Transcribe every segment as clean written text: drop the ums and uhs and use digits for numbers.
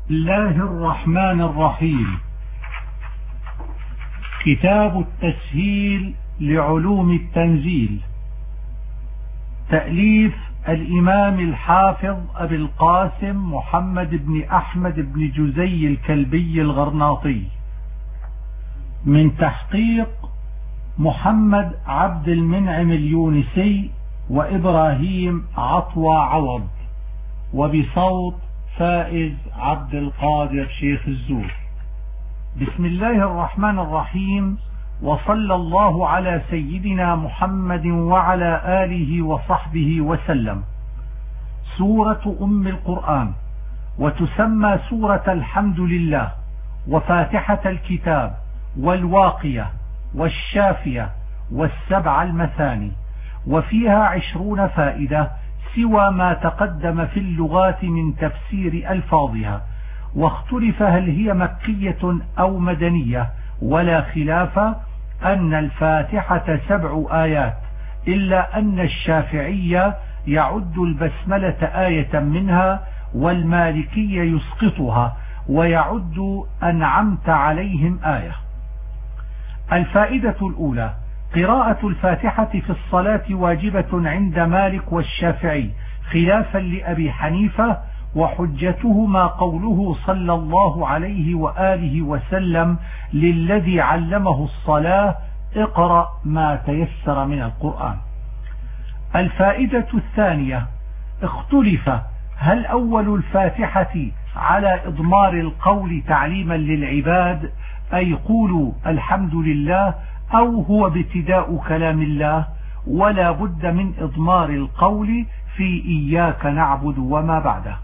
الله الرحمن الرحيم. كتاب التسهيل لعلوم التنزيل، تأليف الإمام الحافظ أبي القاسم محمد بن أحمد بن جزي الكلبي الغرناطي، من تحقيق محمد عبد المنعم اليونسي وإبراهيم عطوة عوض، وبصوت فائز عبد القادر شيخ الزور. بسم الله الرحمن الرحيم، وصلى الله على سيدنا محمد وعلى آله وصحبه وسلم. سورة أم القرآن، وتسمى سورة الحمد لله، وفاتحة الكتاب، والواقية، والشافية، والسبع المثاني، وفيها 20 فائدة سوى ما تقدم في اللغات من تفسير ألفاظها، واختلف هل هي مكية أو مدنية، ولا خلاف أن الفاتحة 7 آيات، إلا أن الشافعية يعد البسملة آية منها، والمالكية يسقطها ويعد أنعمت عليهم آية. الفائدة الأولى: قراءة الفاتحة في الصلاة واجبة عند مالك والشافعي خلافا لأبي حنيفة، وحجتهما قوله صلى الله عليه وآله وسلم للذي علمه الصلاة: اقرأ ما تيسر من القرآن. الفائدة الثانية: اختلف هل أول الفاتحة على إضمار القول تعليما للعباد أي قولوا الحمد لله، أو هو ابتداء كلام الله، ولا بد من إضمار القول في إياك نعبد وما بعده.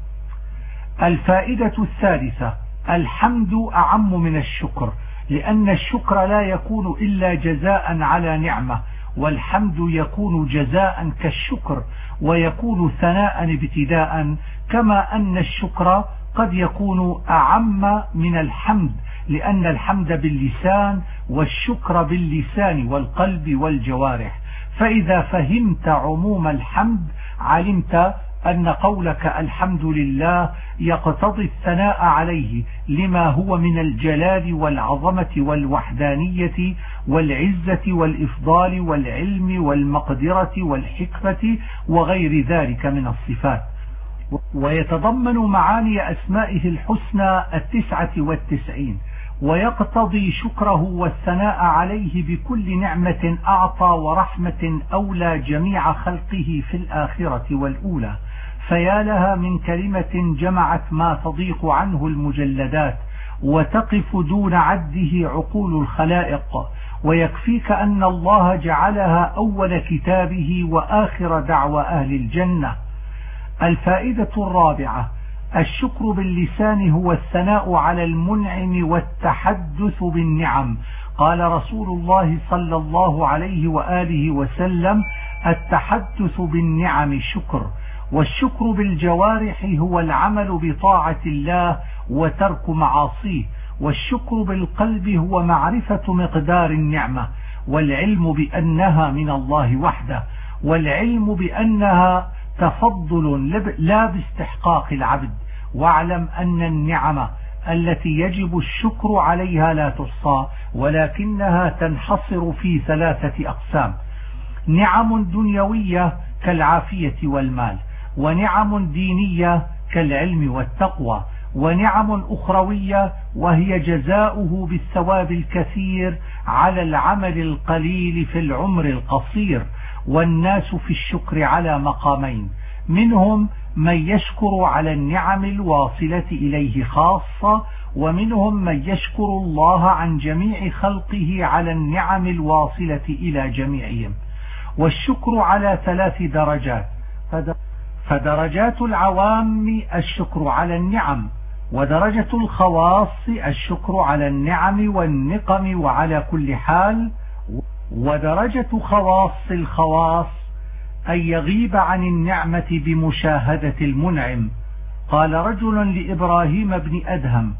الفائدة الثالثة: الحمد أعم من الشكر، لأن الشكر لا يكون إلا جزاء على نعمة، والحمد يكون جزاء كالشكر، ويكون ثناء ابتداء، كما أن الشكر قد يكون أعم من الحمد، لأن الحمد باللسان والشكر باللسان والقلب والجوارح. فإذا فهمت عموم الحمد علمت أن قولك الحمد لله يقتضي الثناء عليه لما هو من الجلال والعظمة والوحدانية والعزة والإفضال والعلم والمقدرة والحكمة وغير ذلك من الصفات، ويتضمن معاني أسمائه الحسنى 99، ويقتضي شكره والثناء عليه بكل نعمة أعطى ورحمة أولى جميع خلقه في الآخرة والأولى. فيا لها من كلمة جمعت ما تضيق عنه المجلدات، وتقف دون عده عقول الخلائق، ويكفيك أن الله جعلها أول كتابه وآخر دعوى أهل الجنة. الفائدة الرابعة: الشكر باللسان هو الثناء على المنعم والتحدث بالنعم. قال رسول الله صلى الله عليه وآله وسلم: التحدث بالنعم شكر. والشكر بالجوارح هو العمل بطاعة الله وترك معاصيه، والشكر بالقلب هو معرفة مقدار النعمة، والعلم بأنها من الله وحده، والعلم بأنها تفضل لا باستحقاق العبد. واعلم أن النعمة التي يجب الشكر عليها لا تحصى، ولكنها تنحصر في 3 أقسام: نعم دنيوية كالعافية والمال، ونعم دينية كالعلم والتقوى، ونعم أخروية وهي جزاؤه بالثواب الكثير على العمل القليل في العمر القصير. والناس في الشكر على مقامين: منهم من يشكر على النعم الواصلة إليه خاصة، ومنهم من يشكر الله عن جميع خلقه على النعم الواصلة إلى جميعهم. والشكر على 3 درجات: فدرجات العوام الشكر على النعم، ودرجة الخواص الشكر على النعم والنقم وعلى كل حال، ودرجة خواص الخواص أن يغيب عن النعمة بمشاهدة المنعم. قال رجل لإبراهيم بن أدهم: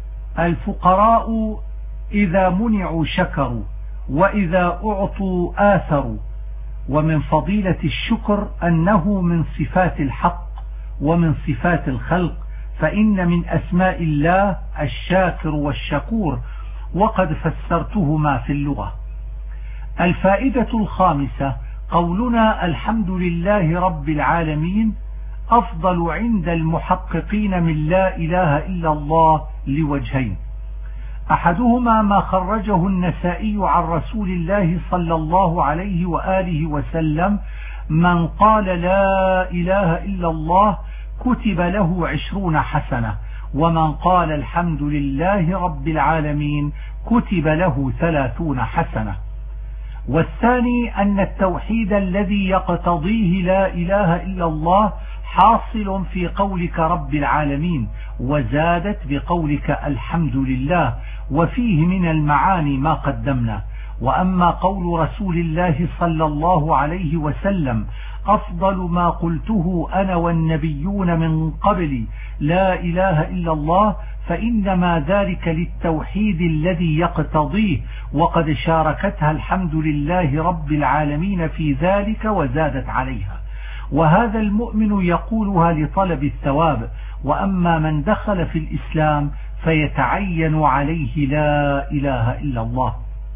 الفقراء إذا منعوا شكروا، وإذا أعطوا آثروا. ومن فضيلة الشكر أنه من صفات الحق ومن صفات الخلق، فإن من أسماء الله الشاكر والشكور، وقد فسرتهما في اللغة. الفائدة الخامسة قولنا الحمد لله رب العالمين أفضل عند المحققين من لا إله إلا الله لوجهين: أحدهما ما خرجه النسائي عن رسول الله صلى الله عليه وآله وسلم: من قال لا إله إلا الله كتب له 20 حسنة، ومن قال الحمد لله رب العالمين كتب له 30 حسنة. والثاني أن التوحيد الذي يقتضيه لا إله إلا الله حاصل في قولك رب العالمين، وزادت بقولك الحمد لله، وفيه من المعاني ما قدمنا. وأما قول رسول الله صلى الله عليه وسلم: أفضل ما قلته أنا والنبيون من قبلي لا إله إلا الله، فإنما ذلك للتوحيد الذي يقتضيه، وقد شاركتها الحمد لله رب العالمين في ذلك وزادت عليها. وهذا المؤمن يقولها لطلب الثواب، وأما من دخل في الإسلام فيتعين عليه لا إله إلا الله.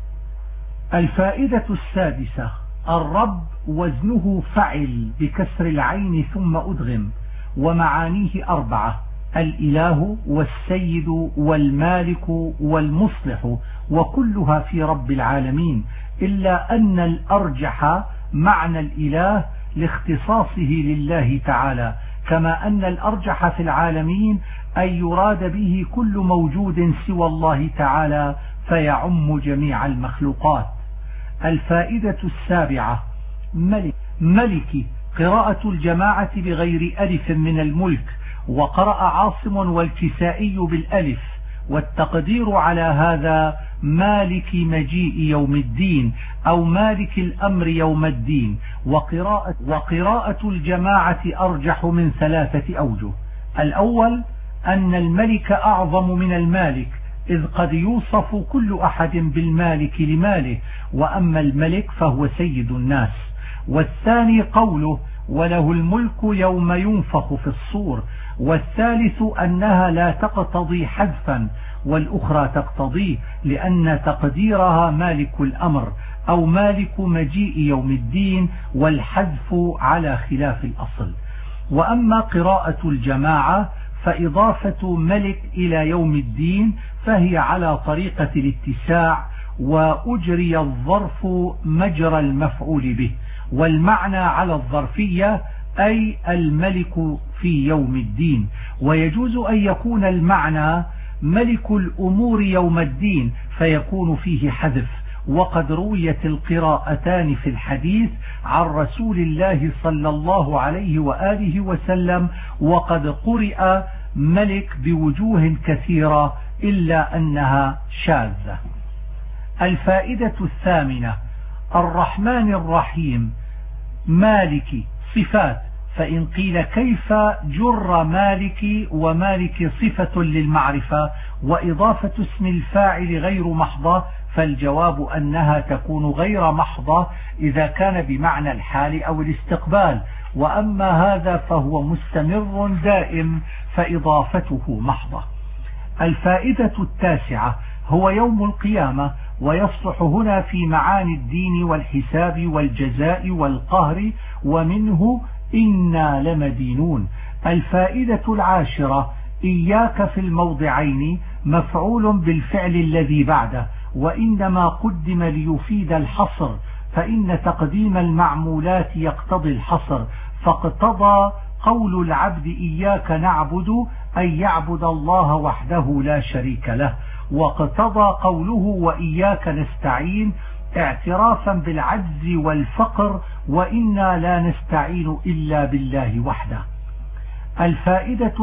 الفائدة السادسة: الرب وزنه فعل بكسر العين ثم أدغم، ومعانيه 4: الإله والسيد والمالك والمصلح، وكلها في رب العالمين، إلا أن الأرجح معنى الإله لاختصاصه لله تعالى، كما أن الأرجح في العالمين أن يراد به كل موجود سوى الله تعالى فيعم جميع المخلوقات. الفائدة السابعة: ملك قراءة الجماعة بغير ألف من الملك، وقرأ عاصم والكسائي بالألف، والتقدير على هذا مالك مجيء يوم الدين أو مالك الأمر يوم الدين. وقراءة الجماعة أرجح من 3 أوجه: الأول أن الملك أعظم من المالك، إذ قد يوصف كل أحد بالمالك لماله، وأما الملك فهو سيد الناس. والثاني قوله: وله الملك يوم ينفخ في الصور. والثالث أنها لا تقتضي حذفا، والأخرى تقتضيه، لأن تقديرها مالك الأمر أو مالك مجيء يوم الدين، والحذف على خلاف الأصل. وأما قراءة الجماعة فإضافة ملك إلى يوم الدين فهي على طريقة الاتساع، وأجري الظرف مجرى المفعول به، والمعنى على الظرفية أي الملك في يوم الدين. ويجوز أن يكون المعنى ملك الأمور يوم الدين فيكون فيه حذف. وقد رويت القراءتان في الحديث عن رسول الله صلى الله عليه وآله وسلم، وقد قرئ ملك بوجوه كثيرة إلا أنها شاذة. الفائدة الثامنة: الرحمن الرحيم مالك صفات، فإن قيل كيف جر مالك ومالك صفة للمعرفة وإضافة اسم الفاعل غير محضة، فالجواب أنها تكون غير محضة إذا كان بمعنى الحال أو الاستقبال، وأما هذا فهو مستمر دائم فإضافته محضة. الفائدة التاسعة: هو يوم القيامة، ويصلح هنا في معاني الدين والحساب والجزاء والقهر، ومنه إنا لمدينون. الفائدة العاشرة: إياك في الموضعين مفعول بالفعل الذي بعده، وإنما قدم ليفيد الحصر، فإن تقديم المعمولات يقتضي الحصر، فاقتضى قول العبد إياك نعبد أن يعبد الله وحده لا شريك له، واقتضى قوله وإياك نستعين اعترافا بالعجز والفقر، وإنا لا نستعين إلا بالله وحده. الفائدة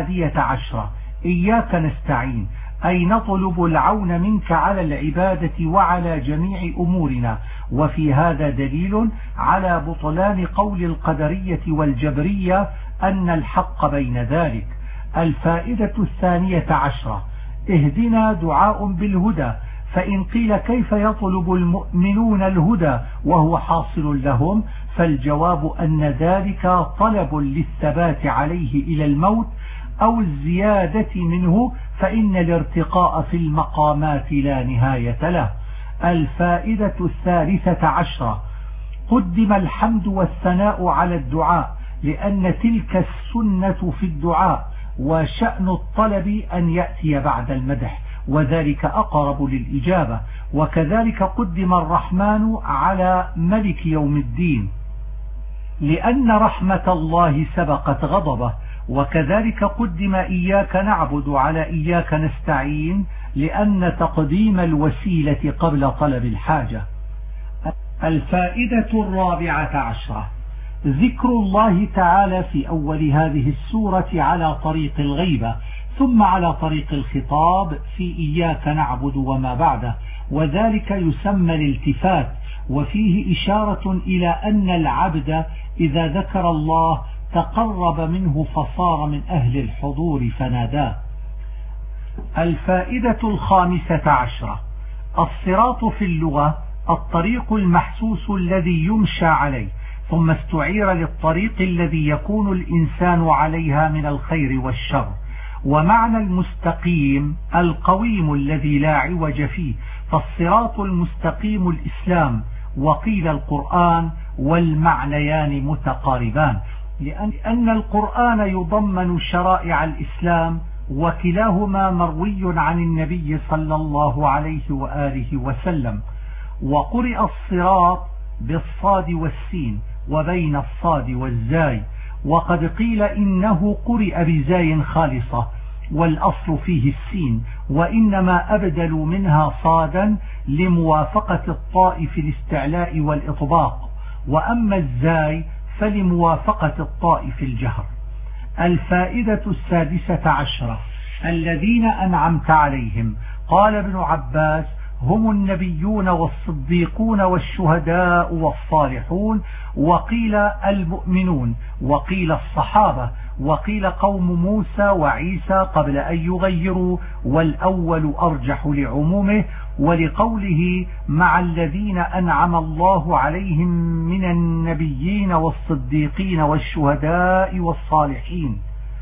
11: إياك نستعين أي نطلب العون منك على العبادة وعلى جميع أمورنا، وفي هذا دليل على بطلان قول القدرية والجبرية أن الحق بين ذلك. الفائدة 12: اهدنا دعاء بالهدى، فإن قيل كيف يطلب المؤمنون الهدى وهو حاصل لهم، فالجواب أن ذلك طلب للثبات عليه إلى الموت، أو الزيادة منه، فإن الارتقاء في المقامات لا نهاية له. الفائدة 13 قدم الحمد والثناء على الدعاء، لأن تلك السنة في الدعاء، وشأن الطلب أن يأتي بعد المدح، وذلك أقرب للإجابة. وكذلك قدم الرحمن على ملك يوم الدين، لأن رحمة الله سبقت غضبه. وكذلك قدم إياك نعبد على إياك نستعين، لأن تقديم الوسيلة قبل طلب الحاجة. الفائدة 14 ذكر الله تعالى في أول هذه السورة على طريق الغيبة، ثم على طريق الخطاب في إياك نعبد وما بعده، وذلك يسمى الالتفات، وفيه إشارة إلى أن العبد إذا ذكر الله تقرب منه فصار من أهل الحضور فناداه. الفائدة 15 الصراط في اللغة الطريق المحسوس الذي يمشى عليه، ثم استعير للطريق الذي يكون الإنسان عليها من الخير والشر. ومعنى المستقيم القويم الذي لا عوج فيه، فالصراط المستقيم الإسلام، وقيل القرآن، والمعنيان متقاربان، لأن القرآن يضمن شرائع الإسلام، وكلاهما مروي عن النبي صلى الله عليه وآله وسلم. وقرئ الصراط بالصاد والسين وبين الصاد والزاي، وقد قيل إنه قرئ بزاي خالصة والأصل فيه السين، وإنما أبدلوا منها صادا لموافقة الطاء في الاستعلاء والإطباق، وأما الزاي فلموافقة الطاء في الجهر. الفائدة 16 الذين أنعمت عليهم، قال ابن عباس هم النبيون والصديقون والشهداء والصالحون، وقيل المؤمنون، وقيل الصحابة، وقيل قوم موسى وعيسى قبل أن يغيروا، والأول أرجح لعمومه، ولقوله مع الذين أنعم الله عليهم من النبيين والصديقين والشهداء والصالحين.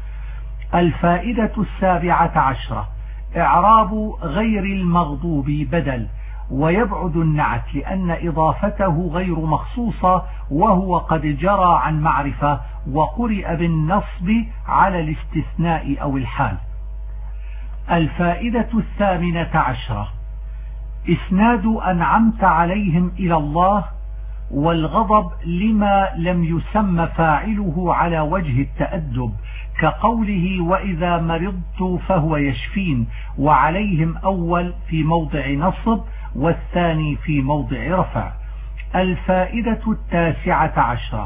الفائدة 17 إعراب غير المغضوب بدل، ويبعد النعت لأن إضافته غير مخصوصة، وهو قد جرى عن معرفة، وقرئ بالنصب على الاستثناء أو الحال. الفائدة 18 إسناد أنعمت عليهم إلى الله، والغضب لما لم يسمى فاعله على وجه التأدب، كقوله وإذا مرضت فهو يشفين، وعليهم أول في موضع نصب والثاني في موضع رفع. الفائدة 19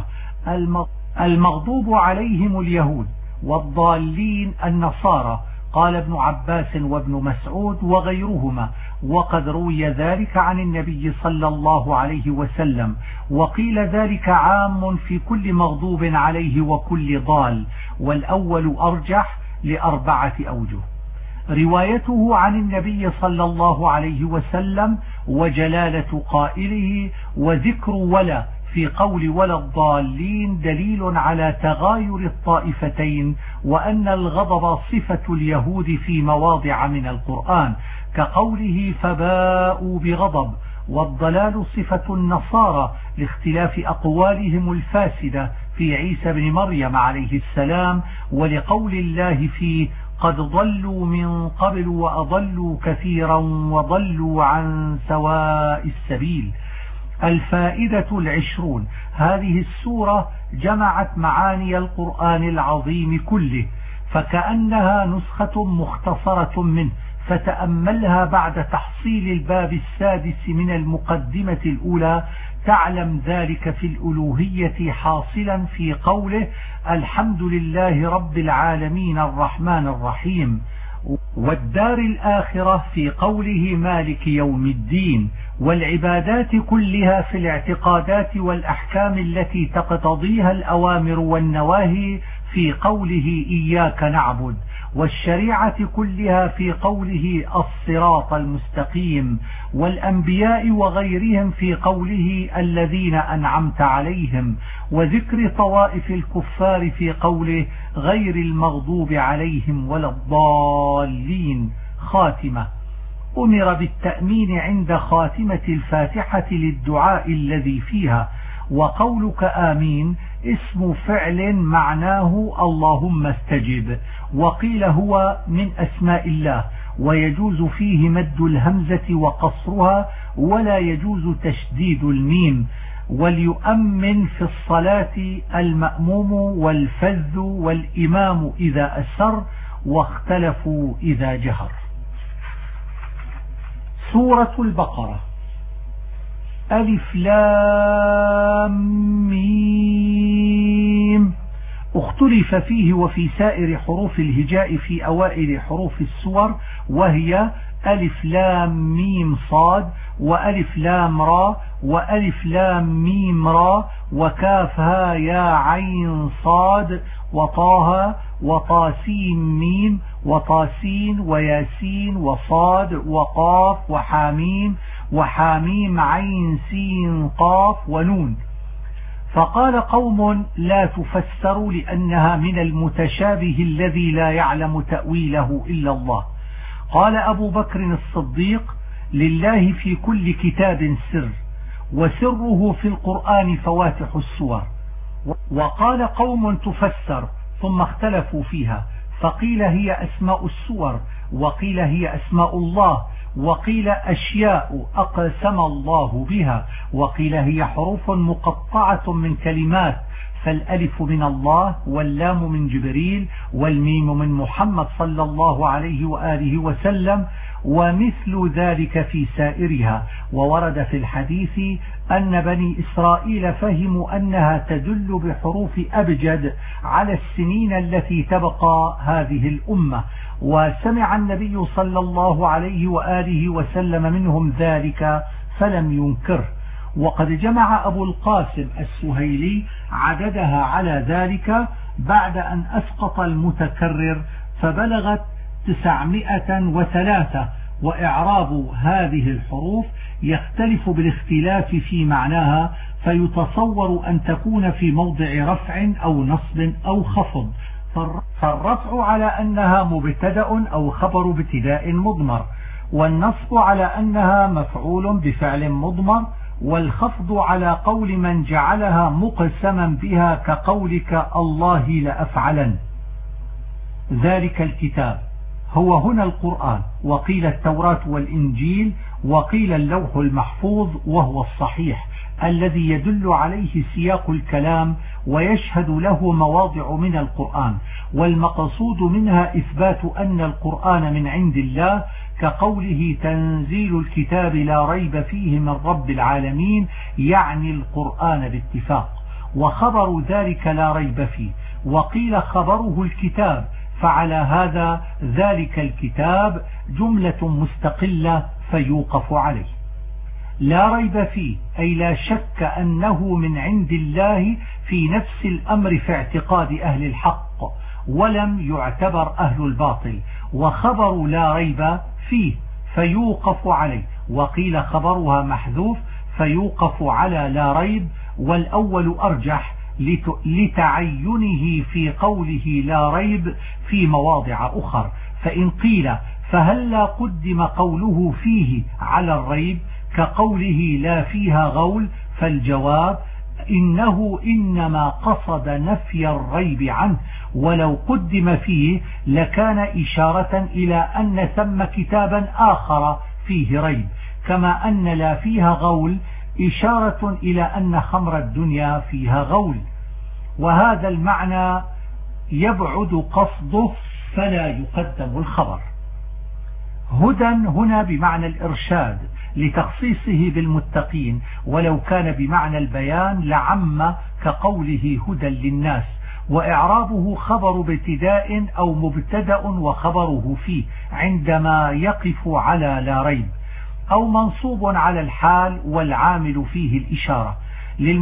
المغضوب عليهم اليهود، والضالين النصارى، قال ابن عباس وابن مسعود وغيرهما، وقد روي ذلك عن النبي صلى الله عليه وسلم، وقيل ذلك عام في كل مغضوب عليه وكل ضال، والأول أرجح ل4 أوجه: روايته عن النبي صلى الله عليه وسلم، وجلالة قائله، وذكر ولا في قول ولا الضالين دليل على تغاير الطائفتين، وأن الغضب صفة اليهود في مواضع من القرآن، كقوله فباءوا بغضب، والضلال صفة النصارى لاختلاف أقوالهم الفاسدة في عيسى بن مريم عليه السلام، ولقول الله فيه قد ضلوا من قبل وأضلوا كثيرا وضلوا عن سواء السبيل. الفائدة 20 هذه السورة جمعت معاني القرآن العظيم كله، فكأنها نسخة مختصرة منه، فتأملها بعد تحصيل الباب السادس من المقدمة الأولى تعلم ذلك في الألوهية حاصلا في قوله الحمد لله رب العالمين الرحمن الرحيم، والدار الآخرة في قوله مالك يوم الدين، والعبادات كلها في الاعتقادات والأحكام التي تقتضيها الأوامر والنواهي في قوله إياك نعبد، والشريعة كلها في قوله الصراط المستقيم، والأنبياء وغيرهم في قوله الذين أنعمت عليهم، وذكر طوائف الكفار في قوله غير المغضوب عليهم ولا الضالين. خاتمة: أمر بالتأمين عند خاتمة الفاتحة للدعاء الذي فيها، وقولك آمين اسم فعل معناه اللهم استجب، وقيل هو من أسماء الله، ويجوز فيه مد الهمزة وقصرها، ولا يجوز تشديد الميم. وليؤمن في الصلاة المأموم والفذ والإمام إذا أسر، واختلفوا إذا جهر. سورة البقرة. ألف لام ميم. اختلف فيه وفي سائر حروف الهجاء في أوائل حروف السور، وهي ألف لام ميم صاد، وألف لام را، وألف لام ميم را، وكافها يا عين صاد، وطاها، وطاسين ميم، وطاسين، وياسين، وصاد، وقاف، وحاميم، وحاميم عين سين قاف، ونون. فقال قوم لا تفسر لأنها من المتشابه الذي لا يعلم تأويله إلا الله. قال أبو بكر الصديق: لله في كل كتاب سر، وسره في القرآن فواتح السور. وقال قوم تفسر، ثم اختلفوا فيها، فقيل هي أسماء السور، وقيل هي أسماء الله، وقيل أشياء أقسم الله بها، وقيل هي حروف مقطعة من كلمات، فالألف من الله، واللام من جبريل، والميم من محمد صلى الله عليه وآله وسلم، ومثل ذلك في سائرها. وورد في الحديث أن بني إسرائيل فهموا أنها تدل بحروف أبجد على السنين التي تبقى هذه الأمة، وسمع النبي صلى الله عليه وآله وسلم منهم ذلك فلم ينكره. وقد جمع أبو القاسم السهيلي عددها على ذلك بعد أن أسقط المتكرر فبلغت 903. وإعراب هذه الحروف يختلف بالاختلاف في معناها، فيتصور أن تكون في موضع رفع أو نصب أو خفض، فالرفع على أنها مبتدأ أو خبر ابتداء مضمر، والنصب على أنها مفعول بفعل مضمر، والخفض على قول من جعلها مقسما بها كقولك الله لأفعلن. ذلك الكتاب هو هنا القرآن، وقيل التوراة والإنجيل، وقيل اللوح المحفوظ، وهو الصحيح الذي يدل عليه سياق الكلام ويشهد له مواضع من القرآن، والمقصود منها إثبات أن القرآن من عند الله، كقوله تنزيل الكتاب لا ريب فيه من رب العالمين، يعني القرآن باتفاق، وخبر ذلك لا ريب فيه. وقيل خبره الكتاب، فعلى هذا ذلك الكتاب جملة مستقلة فيوقف عليه. لا ريب فيه أي لا شك أنه من عند الله في نفس الأمر في اعتقاد أهل الحق، ولم يعتبر أهل الباطل. وخبر لا ريب فيه فيوقف عليه، وقيل خبرها محذوف فيوقف على لا ريب، والأول أرجح لتعينه في قوله لا ريب في مواضع أخر. فإن قيل فهلا قدم قوله فيه على الريب كقوله لا فيها غول، فالجواب إنه إنما قصد نفي الريب عنه، ولو قدم فيه لكان إشارة إلى أن ثم كتابا آخر فيه ريب، كما أن لا فيها غول إشارة إلى أن خمر الدنيا فيها غول، وهذا المعنى يبعد قصده فلا يقدم الخبر. هدى هنا بمعنى الإرشاد لتخصيصه بالمتقين، ولو كان بمعنى البيان لعم كقوله هدى للناس. وإعرابه خبر ابتداء أو مبتدأ وخبره فيه عندما يقف على لا ريب، أو منصوب على الحال والعامل فيه الإشارة.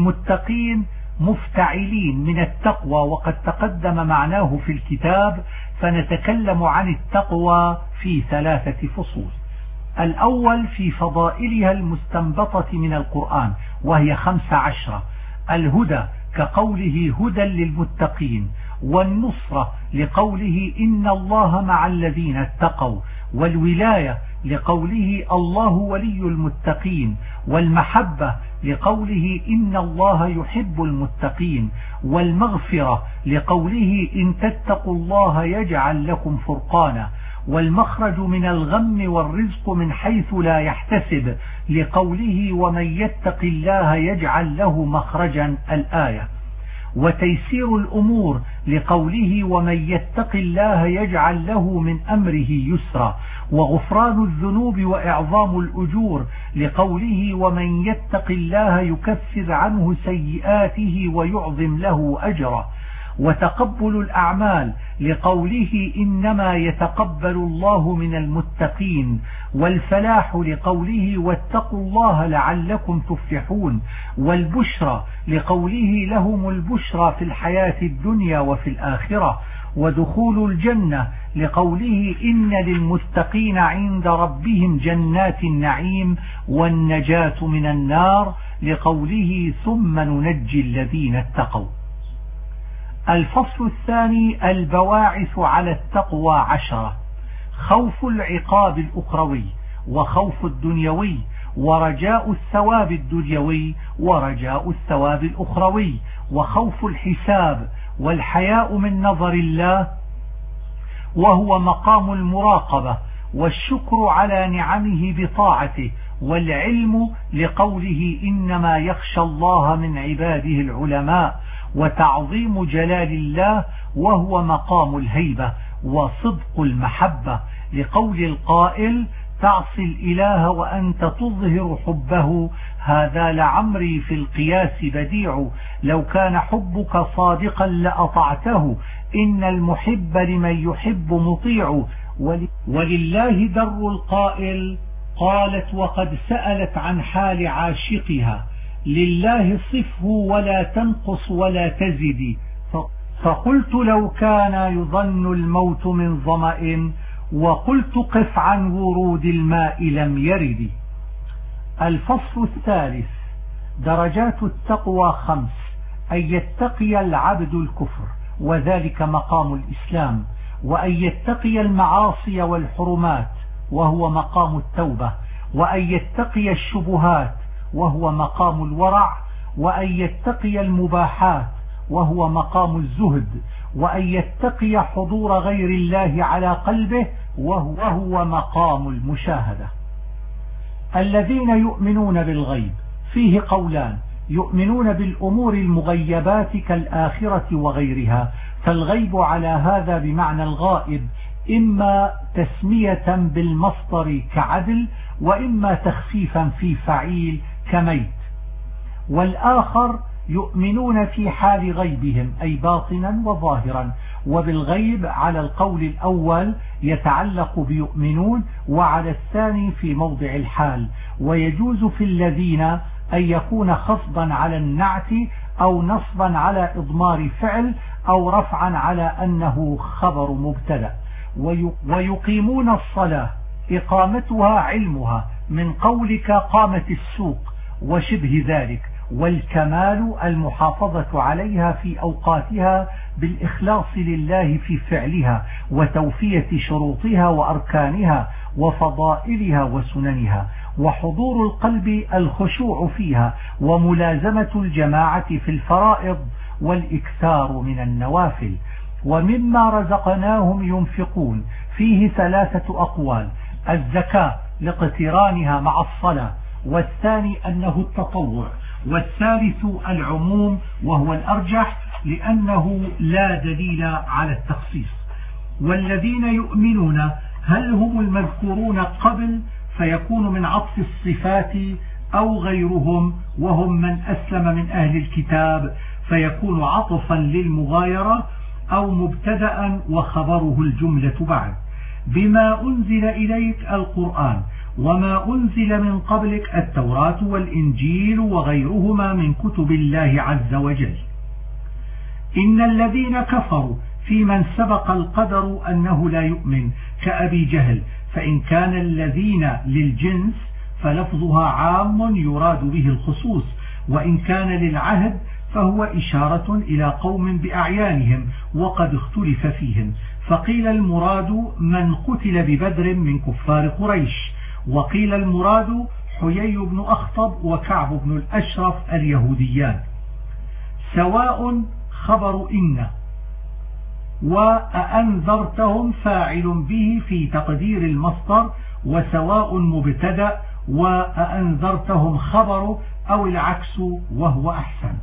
للمتقين مفتعلين من التقوى، وقد تقدم معناه في الكتاب فنتكلم عن التقوى في 3 فصول. الأول في فضائلها المستنبطة من القرآن وهي 15: الهدى كقوله هدى للمتقين، والنصرة لقوله إن الله مع الذين اتقوا، والولاية لقوله الله ولي المتقين، والمحبة لقوله إن الله يحب المتقين، والمغفرة لقوله إن تتقوا الله يجعل لكم فرقانا، والمخرج من الغم والرزق من حيث لا يحتسب لقوله ومن يتق الله يجعل له مخرجا الآية، وتيسير الأمور لقوله ومن يتق الله يجعل له من أمره يسرا، وغفران الذنوب وإعظام الأجور لقوله ومن يتق الله يكفر عنه سيئاته ويعظم له أجرا، وتقبل الأعمال لقوله إنما يتقبل الله من المتقين، والفلاح لقوله واتقوا الله لعلكم تفلحون، والبشرى لقوله لهم البشرى في الحياة الدنيا وفي الآخرة، ودخول الجنة لقوله إن للمتقين عند ربهم جنات النعيم، والنجاة من النار لقوله ثم ننجي الذين اتقوا. الفصل الثاني البواعث على التقوى 10: خوف العقاب الأخروي، وخوف الدنيوي، ورجاء الثواب الدنيوي، ورجاء الثواب الأخروي، وخوف الحساب، والحياء من نظر الله وهو مقام المراقبة، والشكر على نعمه بطاعته، والعلم لقوله إنما يخشى الله من عباده العلماء، وتعظيم جلال الله وهو مقام الهيبة، وصدق المحبة لقول القائل تعصي الإله وأنت تظهر حبه، هذا لعمري في القياس بديع، لو كان حبك صادقا لأطعته، إن المحب لمن يحب مطيع، ولله در القائل قالت وقد سألت عن حال عاشقها، لله صفه ولا تنقص ولا تزد، فقلت لو كان يظن الموت من ظمأ، وقلت قف عن ورود الماء لم يرد. الفصل الثالث درجات التقوى 5: أن يتقي العبد الكفر وذلك مقام الإسلام، وأن يتقي المعاصي والحرمات وهو مقام التوبة، وأن يتقي الشبهات وهو مقام الورع، وأن يتقي المباحات وهو مقام الزهد، وأن يتقي حضور غير الله على قلبه وهو مقام المشاهدة. الذين يؤمنون بالغيب فيه قولان: يؤمنون بالأمور المغيبات كالآخرة وغيرها، فالغيب على هذا بمعنى الغائب، إما تسمية بالمصدر كعدل، وإما تخفيفا في فعيل كميت. والآخر يؤمنون في حال غيبهم أي باطنا وظاهرا، وبالغيب على القول الأول يتعلق بيؤمنون، وعلى الثاني في موضع الحال. ويجوز في الذين أن يكون خفضا على النعت، أو نصبا على إضمار فعل، أو رفعا على أنه خبر مبتدأ. ويقيمون الصلاة إقامتها علمها من قولك قامت السوق وشبه ذلك، والكمال المحافظة عليها في أوقاتها بالإخلاص لله في فعلها، وتوفية شروطها وأركانها وفضائلها وسننها، وحضور القلب الخشوع فيها، وملازمة الجماعة في الفرائض، والإكثار من النوافل. ومما رزقناهم ينفقون فيه 3 أقوال: الزكاة لاقترانها مع الصلاة، والثاني أنه التطوع، والثالث العموم وهو الأرجح لأنه لا دليل على التخصيص. والذين يؤمنون هل هم المذكورون قبل فيكون من عطف الصفات، أو غيرهم وهم من أسلم من أهل الكتاب فيكون عطفا للمغايرة، أو مبتدأ وخبره الجملة بعد. بما أنزل إليك القرآن وما أنزل من قبلك التوراة والإنجيل وغيرهما من كتب الله عز وجل. إن الذين كفروا في من سبق القدر أنه لا يؤمن كأبي جهل، فإن كان الذين للجنس فلفظها عام يراد به الخصوص، وإن كان للعهد فهو إشارة إلى قوم بأعيانهم وقد اختلف فيهم، فقيل المراد من قتل ببدر من كفار قريش، وقيل المراد حيي بن أخطب وكعب بن الأشرف اليهوديان. سواء خبر إن، وأنذرتهم فاعل به في تقدير المصدر، وسواء مبتدأ وأنذرتهم خبر، أو العكس وهو أحسن.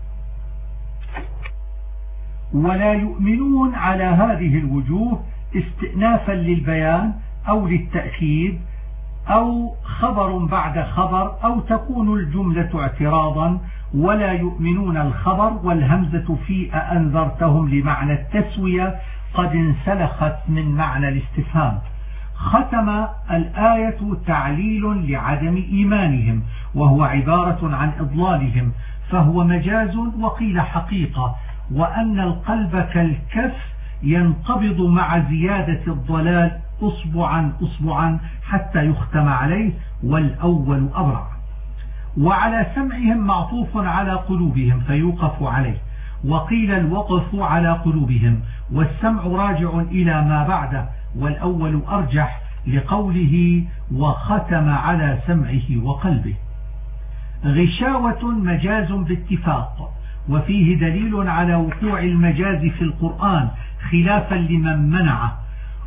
ولا يؤمنون على هذه الوجوه استئنافا للبيان أو للتأكيد أو خبر بعد خبر، أو تكون الجملة اعتراضا. ولا يؤمنون الخبر والهمزة في أنذرتهم لمعنى التسوية قد انسلخت من معنى الاستفهام. ختم الآية تعليل لعدم إيمانهم، وهو عبارة عن إضلالهم، فهو مجاز وقيل حقيقة، وأن القلب كالكف ينقبض مع زيادة الضلال أصبعا أصبعا حتى يختم عليه، والأول أبرع. وعلى سمعهم معطوف على قلوبهم فيوقف عليه، وقيل الوقف على قلوبهم، والسمع راجع إلى ما بعده، والأول أرجح لقوله وختم على سمعه وقلبه. غشاوة مجاز باتفاق، وفيه دليل على وقوع المجاز في القرآن خلافا لمن منعه.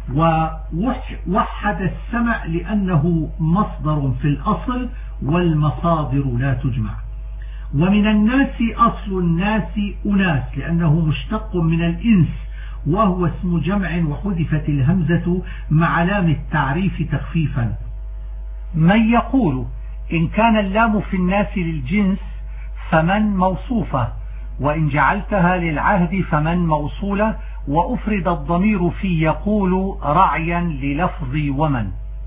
ووحد السمع لأنه مصدر في الأصل، والمصادر لا تجمع. ومن الناس أصل الناس أناس لأنه مشتق من الإنس، وهو اسم جمع وحذفت الهمزة مع لام التعريف تخفيفا. من يقول إن كان اللام في الناس للجنس فمن موصوفة، وإن جعلتها للعهد فمن موصولة، وأفرد الضمير في يقول رعيا للفظ ومن.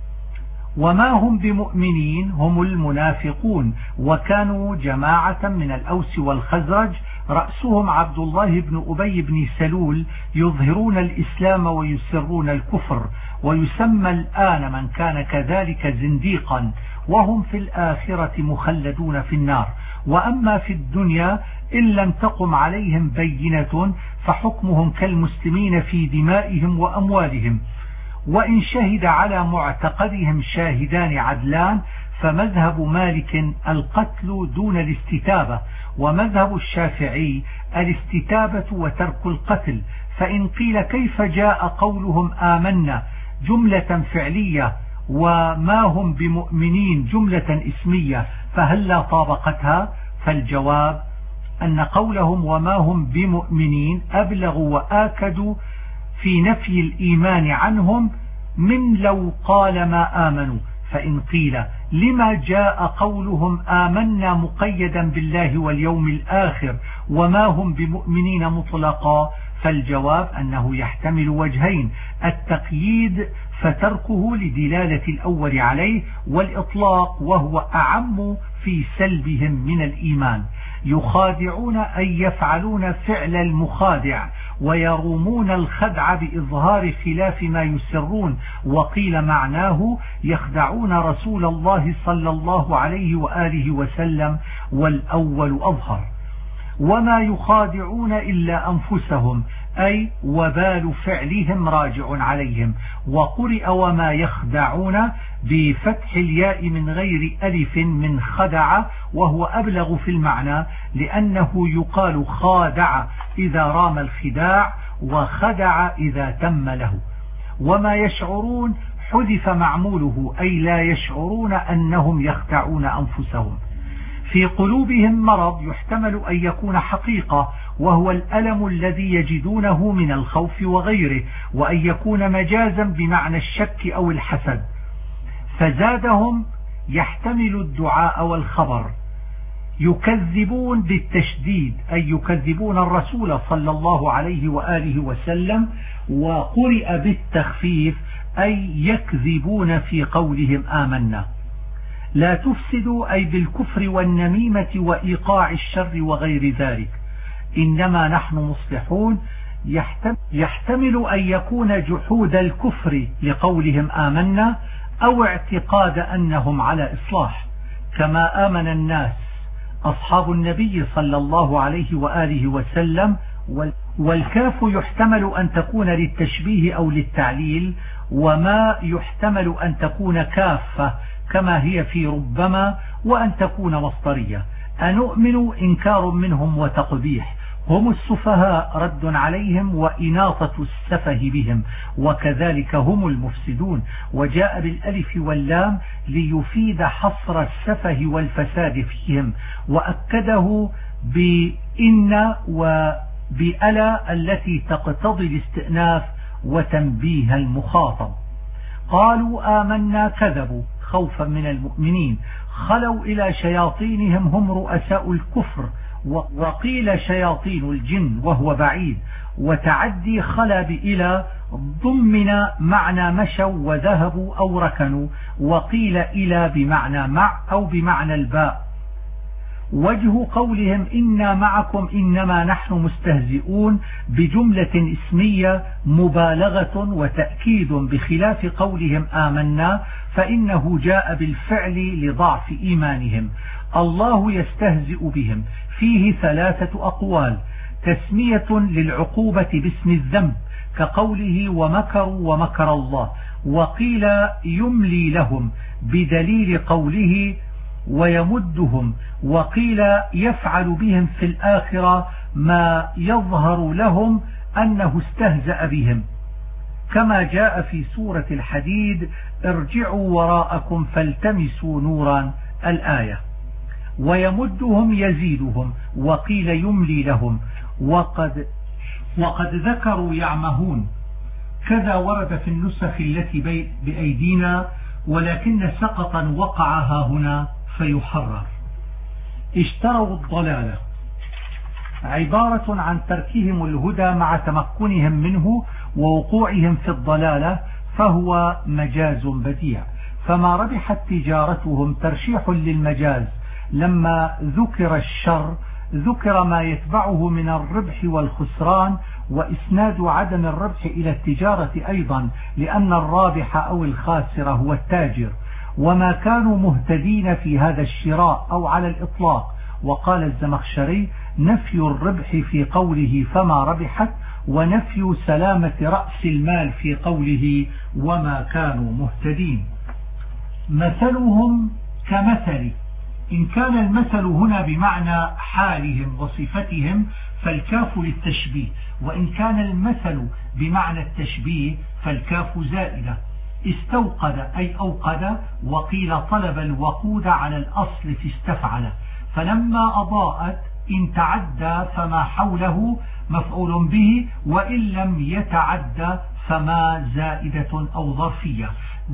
وما هم بمؤمنين هم المنافقون، وكانوا جماعة من الأوس والخزرج رأسهم عبد الله بن أبي بن سلول، يظهرون الإسلام ويسرون الكفر، ويسمى الآن من كان كذلك زنديقا، وهم في الآخرة مخلدون في النار. وأما في الدنيا إن لم تقم عليهم بينة فحكمهم كالمسلمين في دمائهم وأموالهم. وإن شهد على معتقدهم شاهدان عدلان فمذهب مالك القتل دون الاستتابة، ومذهب الشافعي الاستتابة وترك القتل. فإن قيل كيف جاء قولهم آمنا جملة فعلية وما هم بمؤمنين جملة اسمية فهل لا طابقتها؟ فالجواب أن قولهم وما هم بمؤمنين أبلغ وآكد في نفي الإيمان عنهم من لو قال ما آمنوا. فإن قيل لما جاء قولهم آمنا مقيدا بالله واليوم الآخر وما هم بمؤمنين مطلقا؟ فالجواب أنه يحتمل وجهين: التقييد فتركه لدلالة الأول عليه، والإطلاق وهو أعم في سلبهم من الإيمان. يخادعون أي يفعلون فعل المخادع، ويرومون الخدع بإظهار خلاف ما يسرون. وقيل معناه يخدعون رسول الله صلى الله عليه وآله وسلم، والأول أظهر. وما يخادعون إلا أنفسهم، أي وبال فعلهم راجع عليهم. وقرئ وما يخدعون بفتح الياء من غير ألف من خدع، وهو أبلغ في المعنى لأنه يقال خادع إذا رام الخداع، وخدع إذا تم له. وما يشعرون حذف معموله، أي لا يشعرون أنهم يخدعون أنفسهم. في قلوبهم مرض يحتمل أن يكون حقيقة، وهو الألم الذي يجدونه من الخوف وغيره، وأن يكون مجازا بمعنى الشك أو الحسد. فزادهم يحتمل الدعاء والخبر. يكذبون بالتشديد، أي يكذبون الرسول صلى الله عليه وآله وسلم. وقرئ بالتخفيف، أي يكذبون في قولهم آمنا. لا تفسدوا، أي بالكفر والنميمة وإيقاع الشر وغير ذلك. إنما نحن مصلحون، يحتمل أن يكون جحود الكفر لقولهم آمنا أو اعتقاد أنهم على إصلاح، كما آمن الناس أصحاب النبي صلى الله عليه وآله وسلم. والكاف يحتمل أن تكون للتشبيه أو للتعليل، وما يحتمل أن تكون كافة كما هي في ربما، وأن تكون مصدرية. أنؤمن إنكار منهم وتقبيح، هم السفهاء رد عليهم وإناطة السفه بهم، وكذلك هم المفسدون. وجاء بالألف واللام ليفيد حصر السفه والفساد فيهم، وأكده بإن وبألا التي تقتضي الاستئناف وتنبيه المخاطب. قالوا آمنا كذبوا خوفا من المؤمنين، خلوا إلى شياطينهم هم رؤساء الكفر، وقيل شياطين الجن وهو بعيد، وتعدي خلا بإلى ضمن معنى مشوا وذهبوا أو ركنوا، وقيل إلى بمعنى مع أو بمعنى الباء. وجه قولهم إنا معكم إنما نحن مستهزئون بجملة اسمية مبالغة وتأكيد، بخلاف قولهم آمنا فإنه جاء بالفعل لضعف إيمانهم. الله يستهزئ بهم فيه 3 أقوال: تسمية للعقوبة باسم الذنب كقوله ومكروا ومكر الله، وقيل يملي لهم بدليل قوله ويمدهم، وقيل يفعل بهم في الآخرة ما يظهر لهم أنه استهزأ بهم، كما جاء في سورة الحديد ارجعوا وراءكم فالتمسوا نورا الآية. ويمدهم يزيدهم، وقيل يملي لهم، وقد ذكروا يعمهون، كذا ورد في النسخ التي بأيدينا، ولكن سقطا وقعها هنا فيحرر. اشتروا الضلالة عبارة عن تركهم الهدى مع تمكنهم منه ووقوعهم في الضلالة، فهو مجاز بديع. فما ربحت تجارتهم ترشيح للمجاز. لما ذكر الشر ذكر ما يتبعه من الربح والخسران، وإسناد عدم الربح إلى التجارة أيضا، لأن الرابح أو الخاسر هو التاجر، وما كانوا مهتدين في هذا الشراء أو على الإطلاق. وقال الزمخشري نفي الربح في قوله فما ربحت، ونفي سلامة رأس المال في قوله وما كانوا مهتدين. مثلهم كمثل، إن كان المثل هنا بمعنى حالهم وصفتهم فالكاف للتشبيه، وإن كان المثل بمعنى التشبيه فالكاف زائدة. استوقد أي أوقد، وقيل طلب الوقود على الأصل في استفعل. فلما أضاءت إن تعدى فما حوله مفعول به، وإن لم يتعدى فما زائدة أو ظرفية.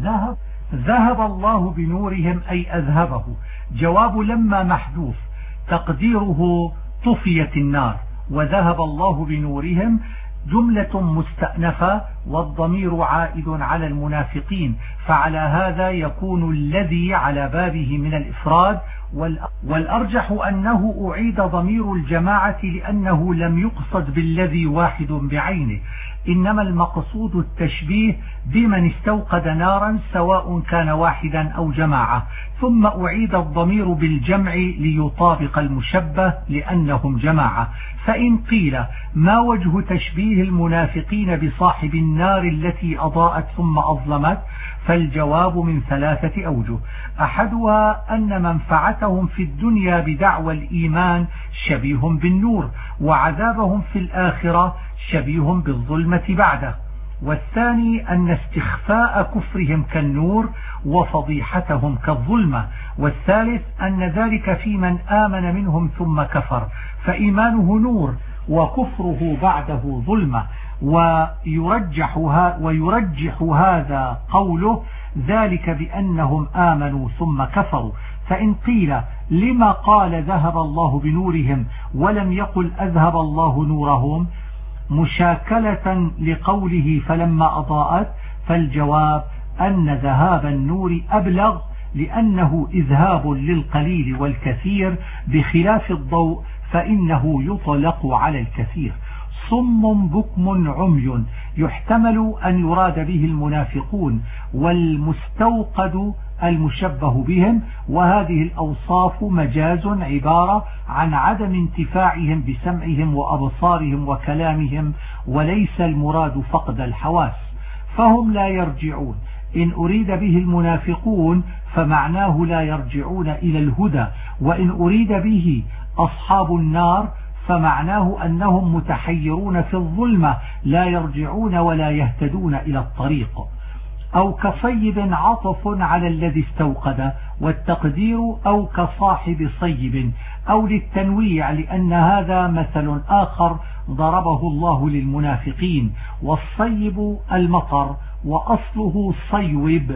ذهب الله بنورهم أي أذهبه. جواب لما محذوف تقديره طفيت النار، وذهب الله بنورهم جملة مستأنفة، والضمير عائد على المنافقين، فعلى هذا يكون الذي على بابه من الإفراد. والأرجح أنه أعيد ضمير الجماعة لأنه لم يقصد بالذي واحد بعينه، إنما المقصود التشبيه بمن استوقد نارا سواء كان واحدا أو جماعة. ثم أعيد الضمير بالجمع ليطابق المشبه لأنهم جماعة. فإن قيل ما وجه تشبيه المنافقين بصاحب النار التي أضاءت ثم أظلمت، فالجواب من 3 أوجه. أحدها أن منفعتهم في الدنيا بدعوى الإيمان شبيه بالنور، وعذابهم في الآخرة شبيه بالظلمة بعده. والثاني أن استخفاء كفرهم كالنور وفضيحتهم كالظلمة. والثالث أن ذلك في من آمن منهم ثم كفر، فإيمانه نور وكفره بعده ظلمة. ويرجح هذا قوله ذلك بأنهم آمنوا ثم كفروا. فإن قيل لما قال ذهب الله بنورهم ولم يقل أذهب الله نورهم مشاكلة لقوله فلما أضاءت، فالجواب أن ذهاب النور أبلغ، لأنه إذهاب للقليل والكثير، بخلاف الضوء فإنه يطلق على الكثير. صم بكم عمي، يحتمل أن يراد به المنافقون، والمستوقد المشبه بهم، وهذه الأوصاف مجاز عبارة عن عدم انتفاعهم بسمعهم وأبصارهم وكلامهم، وليس المراد فقد الحواس، فهم لا يرجعون. إن أريد به المنافقون فمعناه لا يرجعون إلى الهدى، وإن أريد به أصحاب النار فمعناه أنهم متحيرون في الظلمة لا يرجعون ولا يهتدون إلى الطريق. أو كصيب عطف على الذي استوقد، والتقدير أو كصاحب صيب، أو للتنويع لأن هذا مثل آخر ضربه الله للمنافقين. والصيب المطر، وأصله صيوب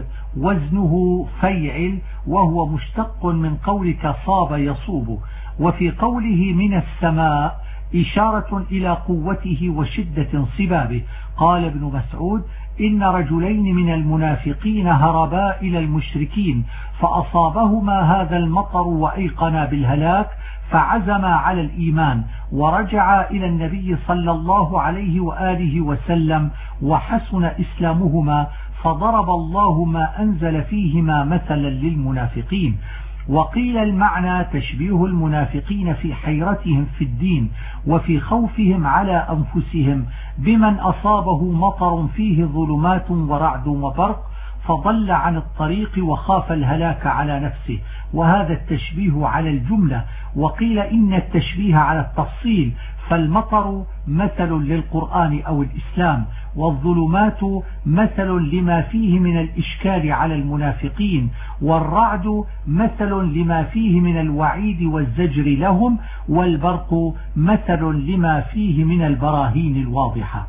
وزنه فيعل، وهو مشتق من قولك صاب يصوب. وفي قوله من السماء إشارة إلى قوته وشدة صبابه. قال ابن مسعود: إن رجلين من المنافقين هربا إلى المشركين فأصابهما هذا المطر وأيقنا بالهلاك، فعزما على الإيمان ورجعا إلى النبي صلى الله عليه وآله وسلم، وحسن إسلامهما، فضرب الله ما أنزل فيهما مثلا للمنافقين. وقيل المعنى تشبيه المنافقين في حيرتهم في الدين وفي خوفهم على أنفسهم بمن أصابه مطر فيه ظلمات ورعد وبرق فضل عن الطريق وخاف الهلاك على نفسه، وهذا التشبيه على الجملة. وقيل إن التشبيه على التفصيل، فالمطر مثل للقرآن أو الإسلام، والظلمات مثل لما فيه من الإشكال على المنافقين، والرعد مثل لما فيه من الوعيد والزجر لهم، والبرق مثل لما فيه من البراهين الواضحة.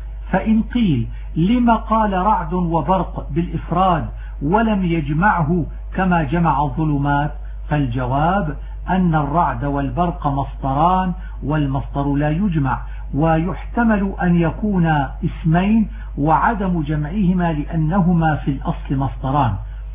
فإن قيل لما قال رعد وبرق بالإفراد ولم يجمعه كما جمع الظلمات، فالجواب أن الرعد والبرق مصدران، والمصدر لا يجمع، ويحتمل أن يكون اسمين وعدم جمعهما لأنهما في الأصل مصدران.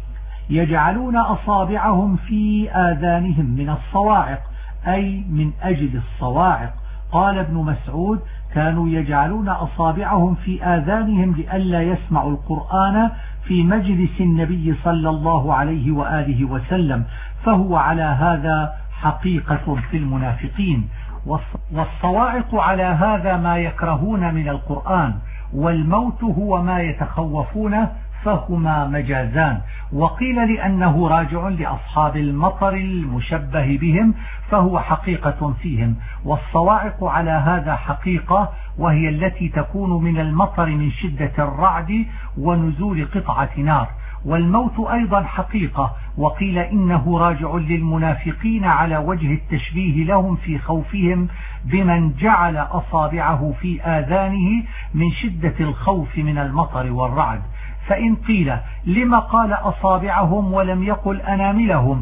يجعلون أصابعهم في آذانهم من الصواعق، أي من أجل الصواعق. قال ابن مسعود: كانوا يجعلون أصابعهم في آذانهم لئلا يسمعوا القرآن في مجلس النبي صلى الله عليه وآله وسلم، فهو على هذا حقيقة في المنافقين. والصواعق على هذا ما يكرهون من القرآن، والموت هو ما يتخوفونه، فهما مجازان. وقيل لأنه راجع لأصحاب المطر المشبه بهم، فهو حقيقة فيهم. والصواعق على هذا حقيقة، وهي التي تكون من المطر من شدة الرعد ونزول قطعة نار. والموت أيضا حقيقة، وقيل إنه راجع للمنافقين على وجه التشبيه لهم في خوفهم بمن جعل أصابعه في آذانه من شدة الخوف من المطر والرعد. فإن قيل لما قال أصابعهم ولم يقل أناملهم،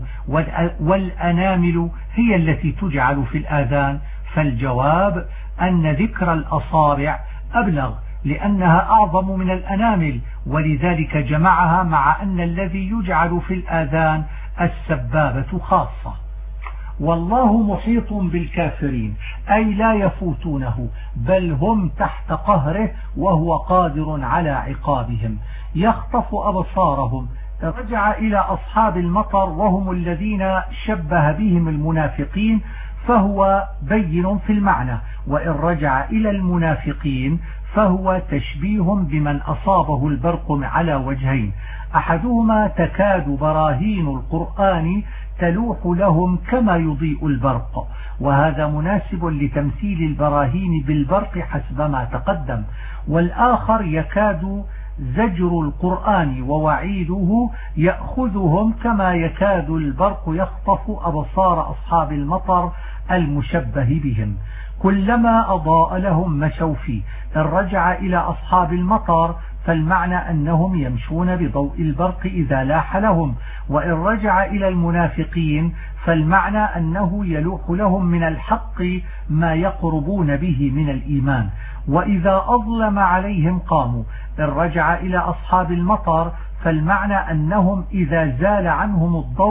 والأنامل هي التي تجعل في الآذان، فالجواب أن ذكر الأصابع أبلغ لأنها أعظم من الأنامل، ولذلك جمعها، مع أن الذي يجعل في الآذان السبابة خاصة. والله محيط بالكافرين، أي لا يفوتونه، بل هم تحت قهره وهو قادر على عقابهم. يخطف أبصارهم. رجع إلى أصحاب المطر وهم الذين شبه بهم المنافقين، فهو بين في المعنى. وإن رجع إلى المنافقين فهو تشبيه بمن أصابه البرق على وجهين: أحدهما تكاد براهين القرآن تلوح لهم كما يضيء البرق، وهذا مناسب لتمثيل البراهين بالبرق حسب ما تقدم. والآخر يكاد زجر القرآن ووعيده يأخذهم كما يكاد البرق يخطف أبصار أصحاب المطر المشبه بهم. كلما أضاء لهم مشوا فيه. إن رجع إلى أصحاب المطر فالمعنى أنهم يمشون بضوء البرق إذا لاح لهم. وإن رجع إلى المنافقين فالمعنى أنه يلوح لهم من الحق ما يقربون به من الإيمان. وإذا أظلم عليهم قاموا. إن رجع إلى أصحاب المطر فالمعنى أنهم إذا زال عنهم الضوء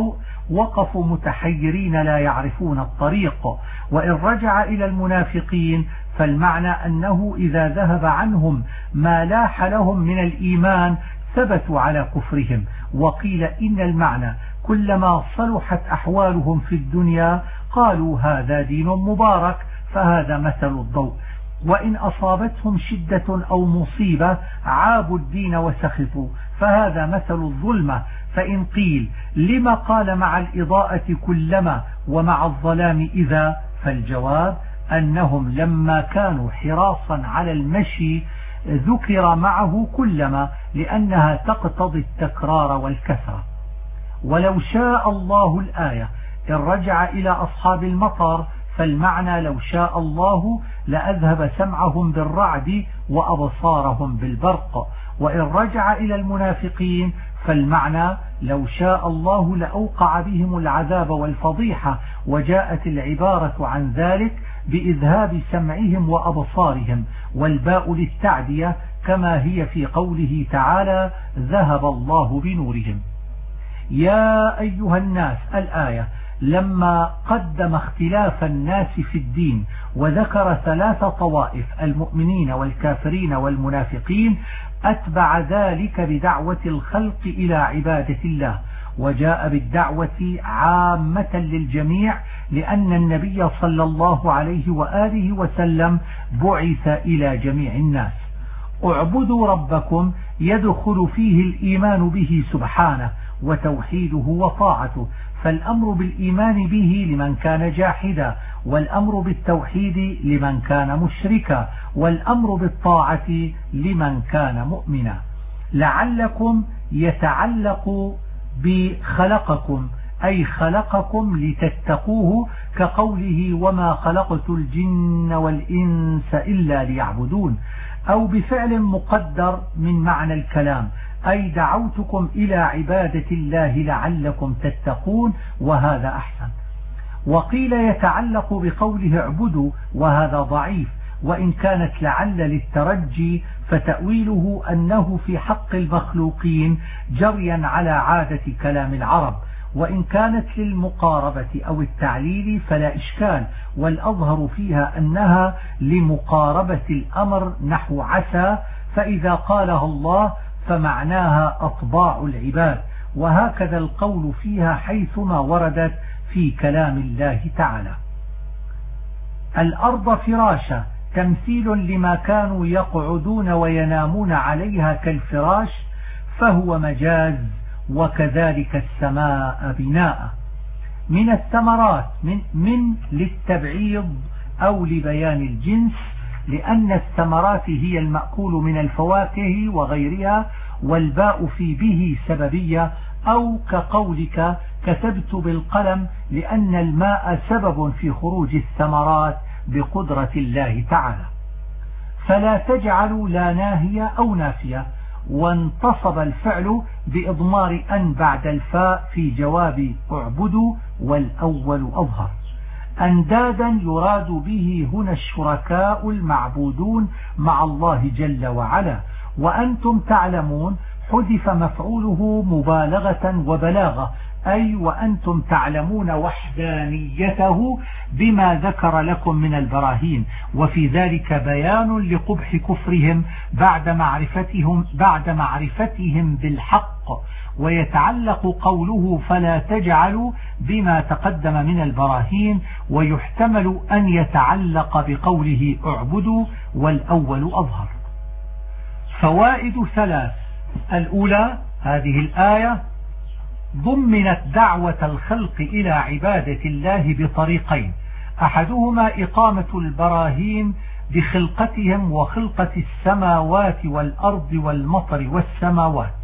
وقفوا متحيرين لا يعرفون الطريق. وإن رجع إلى المنافقين فالمعنى أنه إذا ذهب عنهم ما لاح لهم من الإيمان ثبتوا على كفرهم. وقيل إن المعنى كلما صلحت أحوالهم في الدنيا قالوا هذا دين مبارك فهذا مثل الضوء، وإن أصابتهم شدة أو مصيبة عابوا الدين وسخطوا فهذا مثل الظلمة. فإن قيل لما قال مع الإضاءة كلما ومع الظلام إذا، فالجواب أنهم لما كانوا حراصا على المشي ذكر معه كلما لأنها تقتضي التكرار والكثرة. ولو شاء الله الآية إن رجع إلى أصحاب المطر فالمعنى لو شاء الله لأذهب سمعهم بالرعد وأبصارهم بالبرق. وإن رجع إلى المنافقين فالمعنى لو شاء الله لأوقع بهم العذاب والفضيحة، وجاءت العبارة عن ذلك بإذهاب سمعهم وأبصارهم، والباء للتعدية كما هي في قوله تعالى ذهب الله بنورهم. يا أيها الناس الآية لما قدم اختلاف الناس في الدين وذكر 3 طوائف المؤمنين والكافرين والمنافقين أتبع ذلك بدعوة الخلق إلى عبادة الله، وجاء بالدعوة عامة للجميع لأن النبي صلى الله عليه وآله وسلم بعث إلى جميع الناس. اعبدوا ربكم يدخل فيه الإيمان به سبحانه وتوحيده وطاعته، فالأمر بالإيمان به لمن كان جاحدا، والأمر بالتوحيد لمن كان مشركا، والأمر بالطاعة لمن كان مؤمنا. لعلكم يتعلق بخلقكم أي خلقكم لتتقوه كقوله وما خلقت الجن والإنس إلا ليعبدون، أو بفعل مقدر من معنى الكلام أي دعوتكم إلى عبادة الله لعلكم تتقون، وهذا أحسن. وقيل يتعلق بقوله اعبدوا وهذا ضعيف، وإن كانت لعل للترجي فتأويله أنه في حق المخلوقين جريا على عادة كلام العرب، وإن كانت للمقاربة أو التعليل فلا إشكال، والأظهر فيها أنها لمقاربة الأمر نحو عسى، فإذا قالها الله فمعناها أطباع العباد، وهكذا القول فيها حيثما وردت في كلام الله تعالى. الأرض فراشا تمثيل لما كانوا يقعدون وينامون عليها كالفراش فهو مجاز، وكذلك السماء بناء. من الثمرات من للتبعيض أو لبيان الجنس، لأن الثمرات هي المأكول من الفواكه وغيرها، والباء في به سببية، أو كقولك كتبت بالقلم لأن الماء سبب في خروج الثمرات بقدرة الله تعالى. فلا تجعلوا لا ناهية أو نافية، وانتصب الفعل بإضمار أن بعد الفاء في جواب اعبدوا، والأول أظهر. أندادا يراد به هنا الشركاء المعبودون مع الله جل وعلا. وأنتم تعلمون حذف مفعوله مبالغة وبلاغة، أي وأنتم تعلمون وحدانيته بما ذكر لكم من البراهين، وفي ذلك بيان لقبح كفرهم بعد معرفتهم بالحق. ويتعلق قوله فلا تجعلوا بما تقدم من البراهين، ويحتمل أن يتعلق بقوله اعبدوا، والأول أظهر. فوائد 3. الأولى هذه الآية ضمنت دعوة الخلق إلى عبادة الله بطريقين، أحدهما إقامة البراهين بخلقتهم وخلقة السماوات والأرض والمطر والسماوات،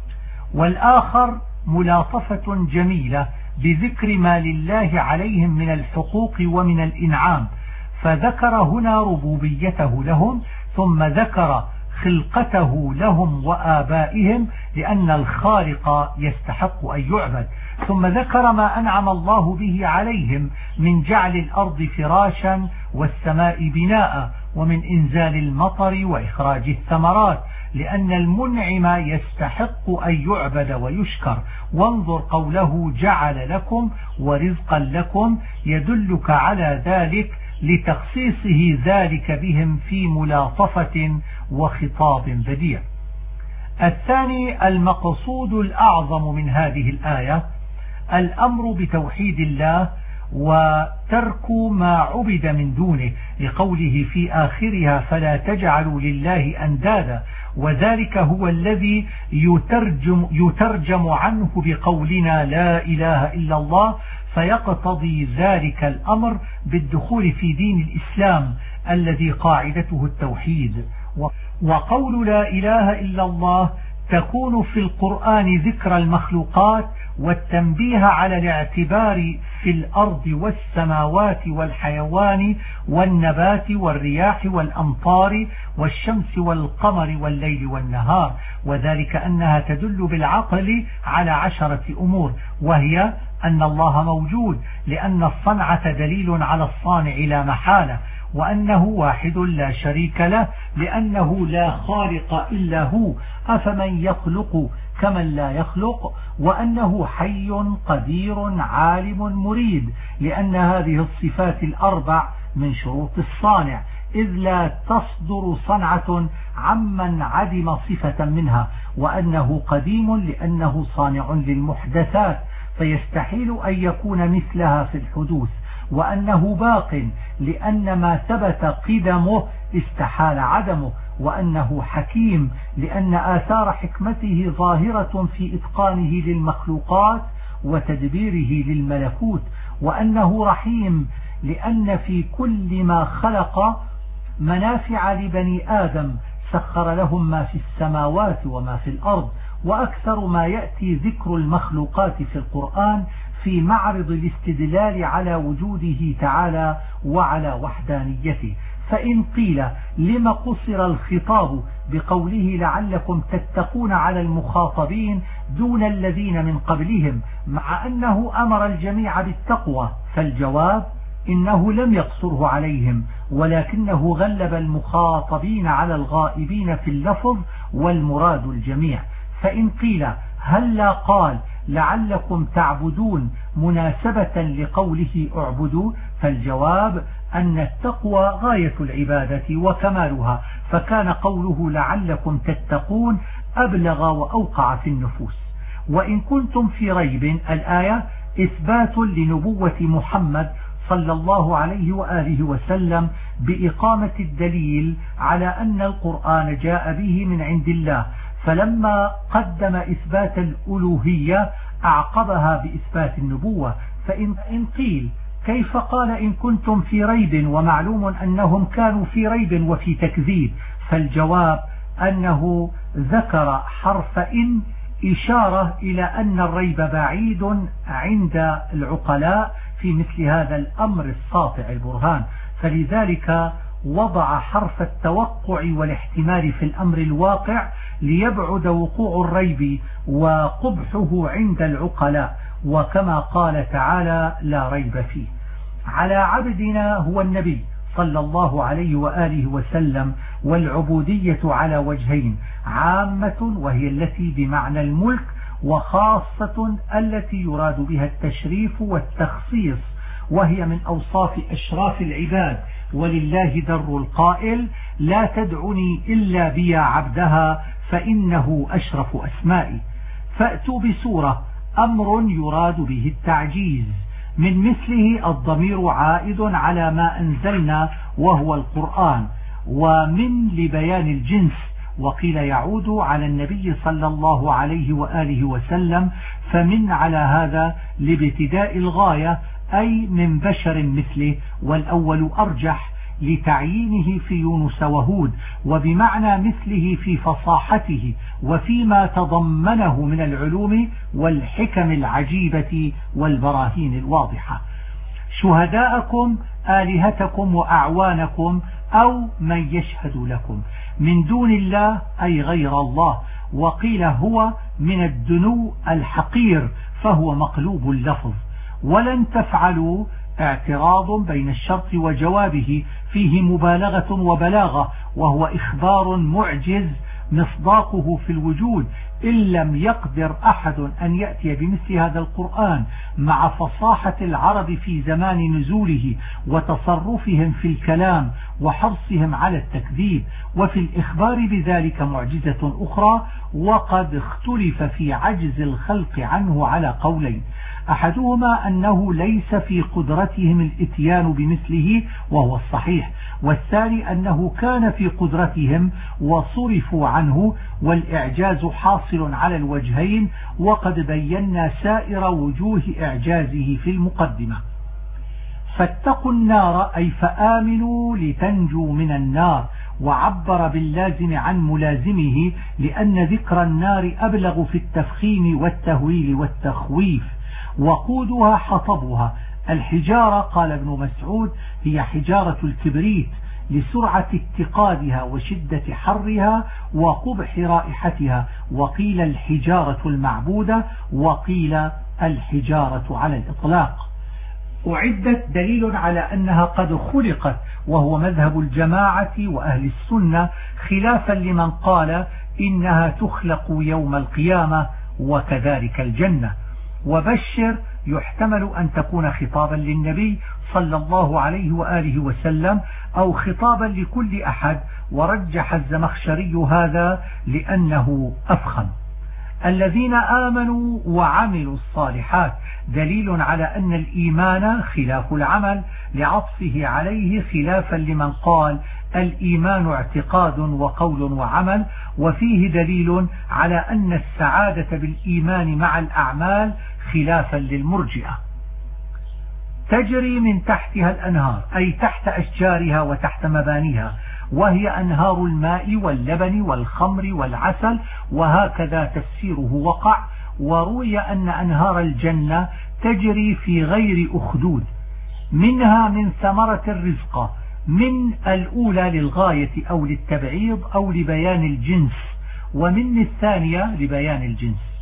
والآخر ملاطفة جميلة بذكر ما لله عليهم من الحقوق ومن الإنعام، فذكر هنا ربوبيته لهم، ثم ذكر خلقته لهم وآبائهم لأن الخالق يستحق أن يعبد، ثم ذكر ما أنعم الله به عليهم من جعل الأرض فراشا والسماء بناء، ومن إنزال المطر وإخراج الثمرات، لأن المنعم يستحق أن يعبد ويشكر. وانظر قوله جعل لكم ورزقا لكم يدلك على ذلك لتخصيصه ذلك بهم في ملاطفة وخطاب بديع. الثاني المقصود الأعظم من هذه الآية الأمر بتوحيد الله وترك ما عبد من دونه، لقوله في آخرها فلا تجعلوا لله أندادا، وذلك هو الذي يترجم عنه بقولنا لا إله إلا الله، فيقتضي ذلك الأمر بالدخول في دين الإسلام الذي قاعدته التوحيد. وقول لا إله إلا الله تكون في القرآن ذكر المخلوقات والتنبيه على الاعتبار في الأرض والسماوات والحيوان والنبات والرياح والأمطار والشمس والقمر والليل والنهار، وذلك أنها تدل بالعقل على 10 أمور، وهي أن الله موجود لأن الصنعة دليل على الصانع لا محالة، وأنه واحد لا شريك له لأنه لا خالق إلا هو، أفمن يخلق كمن لا يخلق، وأنه حي قدير عالم مريد، لأن هذه الصفات الأربع من شروط الصانع، إذ لا تصدر صنعة عمن عدم صفة منها، وأنه قديم لأنه صانع للمحدثات فيستحيل أن يكون مثلها في الحدوث، وأنه باق لأن ما ثبت قدمه استحال عدمه، وأنه حكيم لأن آثار حكمته ظاهرة في إتقانه للمخلوقات وتدبيره للملكوت، وأنه رحيم لأن في كل ما خلق منافع لبني آدم سخر لهم ما في السماوات وما في الأرض. وأكثر ما يأتي ذكر المخلوقات في القرآن في معرض الاستدلال على وجوده تعالى وعلى وحدانيته. فإن قيل لما قصر الخطاب بقوله لعلكم تتقون على المخاطبين دون الذين من قبلهم مع أنه أمر الجميع بالتقوى، فالجواب إنه لم يقصره عليهم، ولكنه غلب المخاطبين على الغائبين في اللفظ والمراد الجميع. فإن قيل هل لا قال لعلكم تعبدون مناسبة لقوله اعبدوا، فالجواب أن التقوى غاية العبادة وكمالها، فكان قوله لعلكم تتقون أبلغ وأوقع في النفوس. وإن كنتم في ريب الآية إثبات لنبوة محمد صلى الله عليه وآله وسلم بإقامة الدليل على أن القرآن جاء به من عند الله، فلما قدم إثبات الألوهية أعقبها بإثبات النبوة. فإن قيل كيف قال إن كنتم في ريب ومعلوم أنهم كانوا في ريب وفي تكذيب، فالجواب أنه ذكر حرف إن إشارة إلى أن الريب بعيد عند العقلاء في مثل هذا الأمر الساطع البرهان، فلذلك وضع حرف التوقع والاحتمال في الأمر الواقع ليبعد وقوع الريب وقبحه عند العقلاء، وكما قال تعالى لا ريب فيه. على عبدنا هو النبي صلى الله عليه وآله وسلم، والعبودية على وجهين، عامة وهي التي بمعنى الملك، وخاصة التي يراد بها التشريف والتخصيص، وهي من أوصاف أشراف العباد، ولله در القائل لا تدعني إلا بيا عبدها فإنه أشرف أسمائي. فأتوا بسورة أمر يراد به التعجيز، من مثله الضمير عائد على ما أنزلنا وهو القرآن، ومن لبيان الجنس، وقيل يعود على النبي صلى الله عليه وآله وسلم، فمن على هذا لابتداء الغاية أي من بشر مثله، والأول أرجح لتعيينه في يونس وهود، وبمعنى مثله في فصاحته وفيما تضمنه من العلوم والحكم العجيبة والبراهين الواضحة. شهداءكم آلهتكم وأعوانكم أو من يشهد لكم من دون الله أي غير الله، وقيل هو من الدنو الحقير فهو مقلوب اللفظ. ولن تفعلوا اعتراض بين الشرط وجوابه فيه مبالغة وبلاغة، وهو إخبار معجز مصداقه في الوجود إن لم يقدر أحد أن يأتي بمثل هذا القرآن مع فصاحة العرب في زمان نزوله وتصرفهم في الكلام وحرصهم على التكذيب. وفي الإخبار بذلك معجزة أخرى، وقد اختلف في عجز الخلق عنه على قولين: أحدهما أنه ليس في قدرتهم الإتيان بمثله وهو الصحيح، والثاني أنه كان في قدرتهم وصرفوا عنه، والإعجاز حاصل على الوجهين، وقد بينا سائر وجوه إعجازه في المقدمة. فاتقوا النار أي فآمنوا لتنجوا من النار، وعبر باللازم عن ملازمه لأن ذكر النار أبلغ في التفخيم والتهويل والتخويف. وقودها حطبها الحجارة، قال ابن مسعود: هي حجارة الكبريت لسرعة اتقادها وشدة حرها وقبح رائحتها، وقيل الحجارة المعبودة، وقيل الحجارة على الإطلاق. أعدت دليل على أنها قد خلقت، وهو مذهب الجماعة وأهل السنة، خلافا لمن قال إنها تخلق يوم القيامة، وكذلك الجنة. وبشر يحتمل أن تكون خطابا للنبي صلى الله عليه وآله وسلم أو خطابا لكل أحد، ورجح الزمخشري هذا لأنه أفخم. الذين آمنوا وعملوا الصالحات دليل على أن الإيمان خلاف العمل، لعطفه عليه خلافا لمن قال الإيمان اعتقاد وقول وعمل، وفيه دليل على أن السعادة بالإيمان مع الأعمال خلافا للمرجئة. تجري من تحتها الأنهار أي تحت أشجارها وتحت مبانيها، وهي أنهار الماء واللبن والخمر والعسل، وهكذا تفسيره وقع. وروي أن أنهار الجنة تجري في غير أخدود، منها من ثمرة الرزق، من الأولى للغاية أو للتبعيض أو لبيان الجنس، ومن الثانية لبيان الجنس.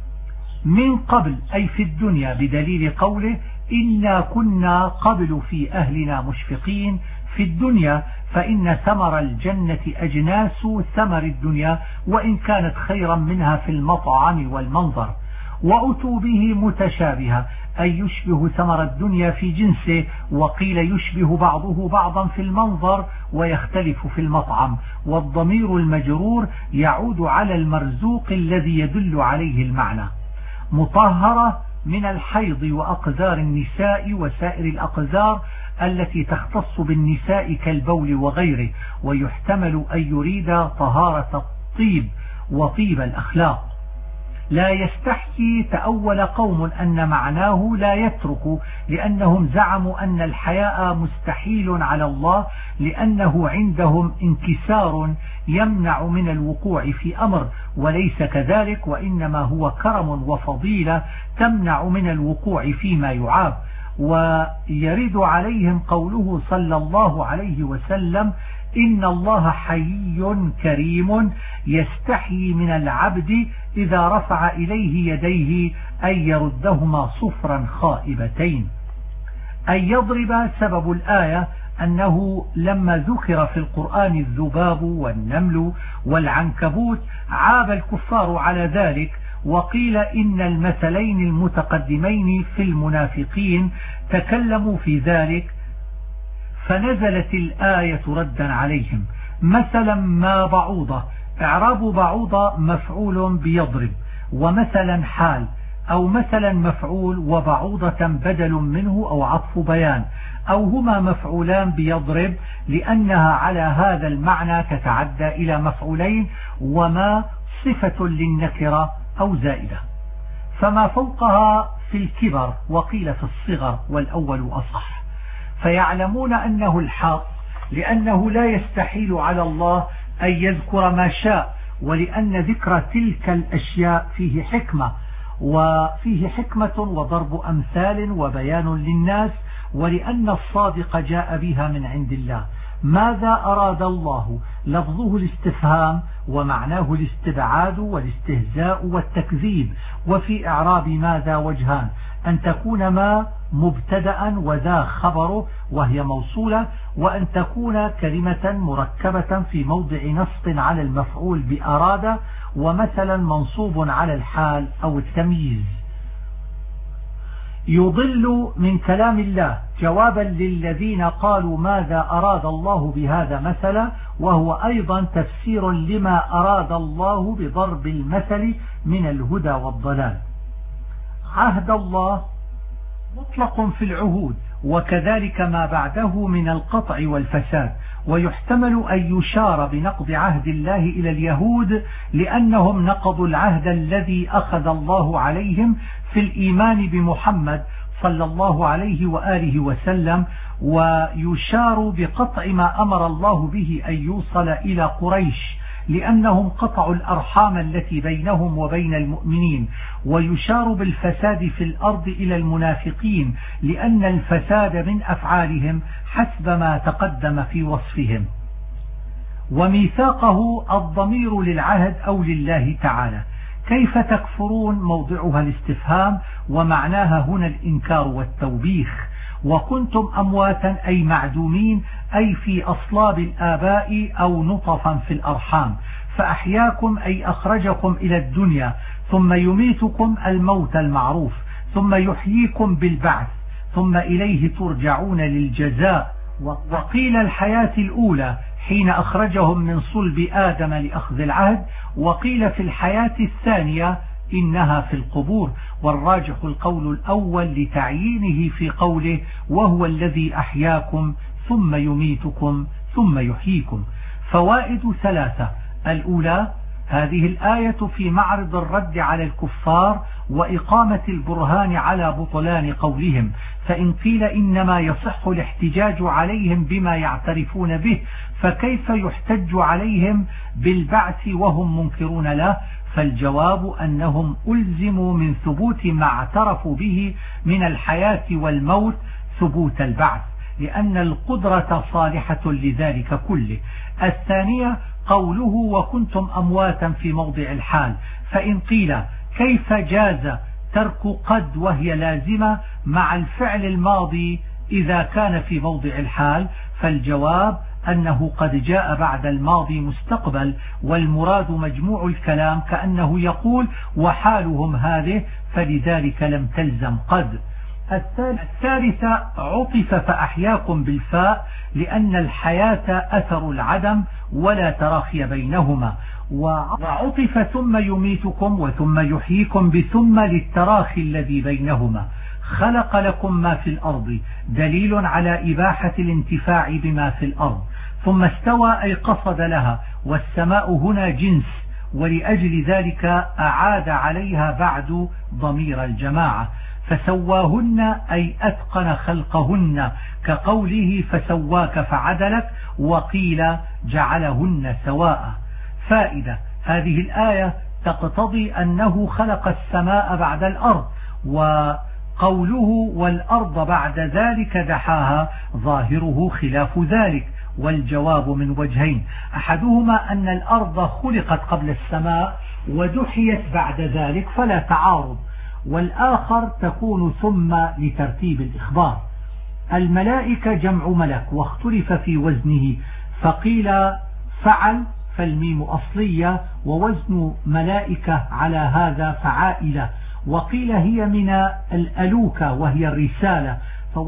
من قبل أي في الدنيا، بدليل قوله إنا كنا قبل في أهلنا مشفقين. في الدنيا فإن ثمر الجنة أجناس ثمر الدنيا، وإن كانت خيرا منها في المطعم والمنظر. وأتوا به متشابها أي يشبه ثمر الدنيا في جنسه، وقيل يشبه بعضه بعضا في المنظر ويختلف في المطعم. والضمير المجرور يعود على المرزوق الذي يدل عليه المعنى. مطهرة من الحيض وأقذار النساء وسائر الأقذار التي تختص بالنساء كالبول وغيره، ويحتمل أن يريد طهارة الطيب وطيب الأخلاق. لا يستحكي تأول قوم أن معناه لا يترك، لأنهم زعموا أن الحياء مستحيل على الله، لأنه عندهم انكسار يمنع من الوقوع في أمر، وليس كذلك، وإنما هو كرم وفضيلة تمنع من الوقوع فيما يعاب. ويرد عليهم قوله صلى الله عليه وسلم: إن الله حيي كريم يستحيي من العبد إذا رفع إليه يديه أن يردهما صفرا خائبتين. أن يضرب سبب الآية أنه لما ذكر في القرآن الذباب والنمل والعنكبوت عاب الكفار على ذلك، وقيل إن المثلين المتقدمين في المنافقين تكلموا في ذلك، فنزلت الآية ردا عليهم. مثلا ما بعوضة، إعراب بعوضة مفعول بيضرب، ومثلا حال، أو مثلا مفعول وبعوضة بدل منه أو عطف بيان، أو هما مفعولان بيضرب، لأنها على هذا المعنى تتعدى إلى مفعولين، وما صفة للنكرة أو زائدة. فما فوقها في الكبر، وقيل في الصغر، والأول أصح. فيعلمون أنه الحق، لأنه لا يستحيل على الله أن يذكر ما شاء، ولأن ذكر تلك الأشياء فيه حكمة، وفيه حكمة وضرب أمثال وبيان للناس، ولأن الصادق جاء بها من عند الله. ماذا أراد الله؟ لفظه الاستفهام، ومعناه الاستبعاد والاستهزاء والتكذيب. وفي إعراب ماذا وجهان: أن تكون ما مبتدأ وذا خبره وهي موصولة، وأن تكون كلمة مركبة في موضع نصب على المفعول بأراد، ومثلا منصوب على الحال أو التمييز. يضل من كلام الله جوابا للذين قالوا ماذا أراد الله بهذا مثلا، وهو أيضا تفسير لما أراد الله بضرب المثل من الهدى والضلال. عهد الله مطلق في العهود، وكذلك ما بعده من القطع والفساد، ويحتمل أن يشار بنقض عهد الله إلى اليهود لأنهم نقضوا العهد الذي أخذ الله عليهم في الإيمان بمحمد صلى الله عليه وآله وسلم، ويشار بقطع ما أمر الله به أن يوصل إلى قريش لأنهم قطعوا الأرحام التي بينهم وبين المؤمنين، ويشار بالفساد في الأرض إلى المنافقين لأن الفساد من أفعالهم حسب ما تقدم في وصفهم. وميثاقه الضمير للعهد أو لله تعالى. كيف تكفرون موضعها الاستفهام، ومعناها هنا الإنكار والتوبيخ. وكنتم أمواتا أي معدومين، أي في أصلاب الآباء أو نطفا في الأرحام، فأحياكم أي أخرجكم إلى الدنيا، ثم يميتكم الموت المعروف، ثم يحييكم بالبعث، ثم إليه ترجعون للجزاء. وقيل الحياة الأولى حين أخرجهم من صلب آدم لأخذ العهد، وقيل في الحياة الثانية إنها في القبور، والراجح القول الأول لتعيينه في قوله وهو الذي أحياكم ثم يميتكم ثم يحييكم. فوائد ثلاثة. الأولى: هذه الآية في معرض الرد على الكفار وإقامة البرهان على بطلان قولهم، فإن قيل إنما يصح الاحتجاج عليهم بما يعترفون به، فكيف يحتج عليهم بالبعث وهم منكرون له؟ فالجواب أنهم ألزموا من ثبوت ما اعترفوا به من الحياة والموت ثبوت البعث، لأن القدرة صالحة لذلك كله. الثانية: قوله وكنتم أمواتا في موضع الحال، فإن قيل كيف جاز ترك قد وهي لازمة مع الفعل الماضي إذا كان في موضع الحال؟ فالجواب أنه قد جاء بعد الماضي مستقبل، والمراد مجموع الكلام، كأنه يقول وحالهم هذه، فلذلك لم تلزم قد. الثالثة: عطف فأحياكم بالفاء، لأن الحياة أثر العدم ولا تراخي بينهما، وعطف ثم يميتكم وثم يحييكم بثم للتراخي الذي بينهما. خلق لكم ما في الأرض دليل على إباحة الانتفاع بما في الأرض. ثم استوى أي قصد لها، والسماء هنا جنس، ولأجل ذلك أعاد عليها بعد ضمير الجماعة. فسواهن أي أتقن خلقهن، كقوله فسواك فعدلك، وقيل جعلهن سواء. فائدة: هذه الآية تقتضي أنه خلق السماء بعد الأرض، وقوله والأرض بعد ذلك دحاها ظاهره خلاف ذلك، والجواب من وجهين: أحدهما أن الأرض خلقت قبل السماء ودحيت بعد ذلك فلا تعارض، والآخر تكون ثم لترتيب الإخبار. الملائكة جمع ملك، واختلف في وزنه، فقيل فعل فالميم أصلية، ووزن ملائكة على هذا فعائلة، وقيل هي من الألوكة وهي الرسالة،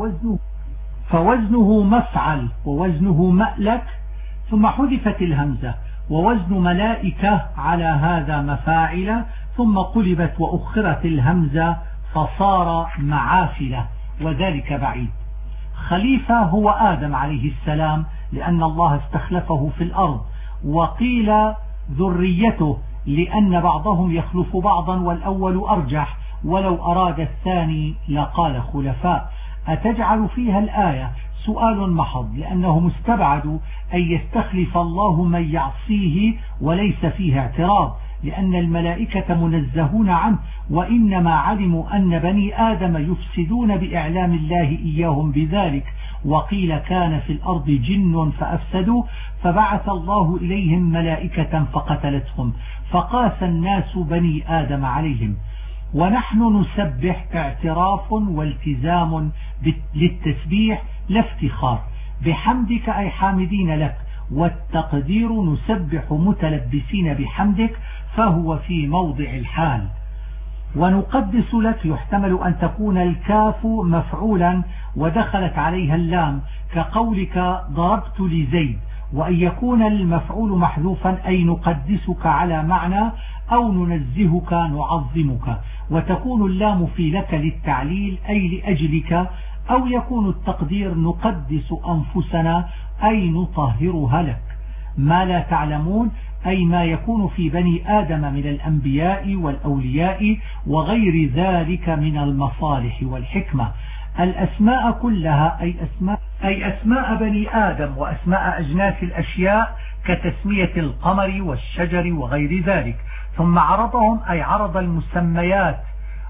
فوزنه مفعل ووزنه مألك، ثم حذفت الهمزة، ووزن ملائكة على هذا مفاعل، ثم قلبت وأخرت الهمزة فصار معافلة، وذلك بعيد. خليفة هو آدم عليه السلام، لأن الله استخلفه في الأرض، وقيل ذريته لأن بعضهم يخلف بعضا والأول أرجح، ولو أراد الثاني لقال خلفاء. أتجعل فيها الآية سؤال محض، لأنه مستبعد أن يستخلف الله من يعصيه وليس فيه اعتراض، لأن الملائكة منزهون عنه، وإنما علموا أن بني آدم يفسدون بإعلام الله إياهم بذلك. وقيل كان في الأرض جن فأفسدوا، فبعث الله إليهم ملائكة فقتلتهم، فقاس الناس بني آدم عليهم. ونحن نسبح اعتراف والتزام للتسبيح لا افتخار، بحمدك أي حامدين لك، والتقدير نسبح متلبسين بحمدك فهو في موضع الحال. ونقدس لك يحتمل أن تكون الكاف مفعولا ودخلت عليها اللام كقولك ضربت لزيد، وأن يكون المفعول محذوفا أي نقدسك على معنى أو ننزهك نعظمك، وتكون اللام في لك للتعليل أي لأجلك، أو يكون التقدير نقدس أنفسنا أي نطهرها لك. ما لا تعلمون أي ما يكون في بني آدم من الأنبياء والأولياء وغير ذلك من المصالح والحكمة. الأسماء كلها أي أسماء بني آدم وأسماء أجناس الأشياء كتسمية القمر والشجر وغير ذلك. ثم عرضهم أي عرض المسميات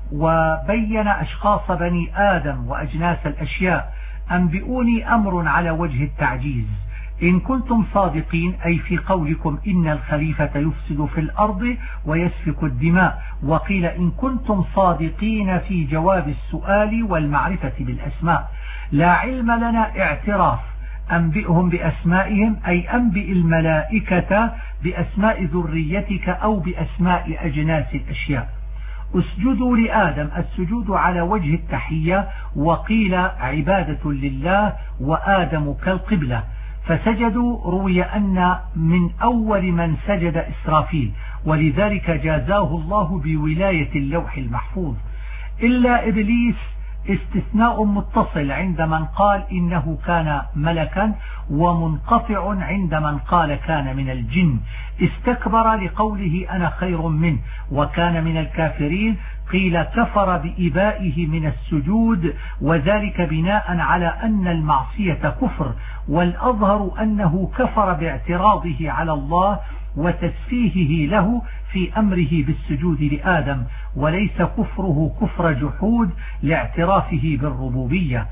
وبين أشخاص بني آدم وأجناس الأشياء. أنبئوني أمر على وجه التعجيز إن كنتم صادقين، أي في قولكم إن الخليفة يفسد في الأرض ويسفك الدماء. وقيل إن كنتم صادقين في جواب السؤال والمعرفة بالأسماء. لا علم لنا اعتراف، أنبئهم بأسمائهم أي أنبئ الملائكة بأسماء ذريتك أو بأسماء أجناس الأشياء. اسجدوا لآدم، السجود على وجه التحية، وقيل عبادة لله وآدم كالقبلة، فسجدوا. روي أن من أول من سجد إسرافيل، ولذلك جازاه الله بولاية اللوح المحفوظ. إلا إبليس استثناء متصل عند من قال إنه كان ملكا، ومنقطع عند من قال كان من الجن. استكبر لقوله أنا خير منه وكان من الكافرين. قيل كفر بإبائه من السجود، وذلك بناء على أن المعصية كفر، والأظهر أنه كفر باعتراضه على الله وتسفيهه له في أمره بالسجود لآدم، وليس كفره كفر جحود لاعترافه بالربوبية.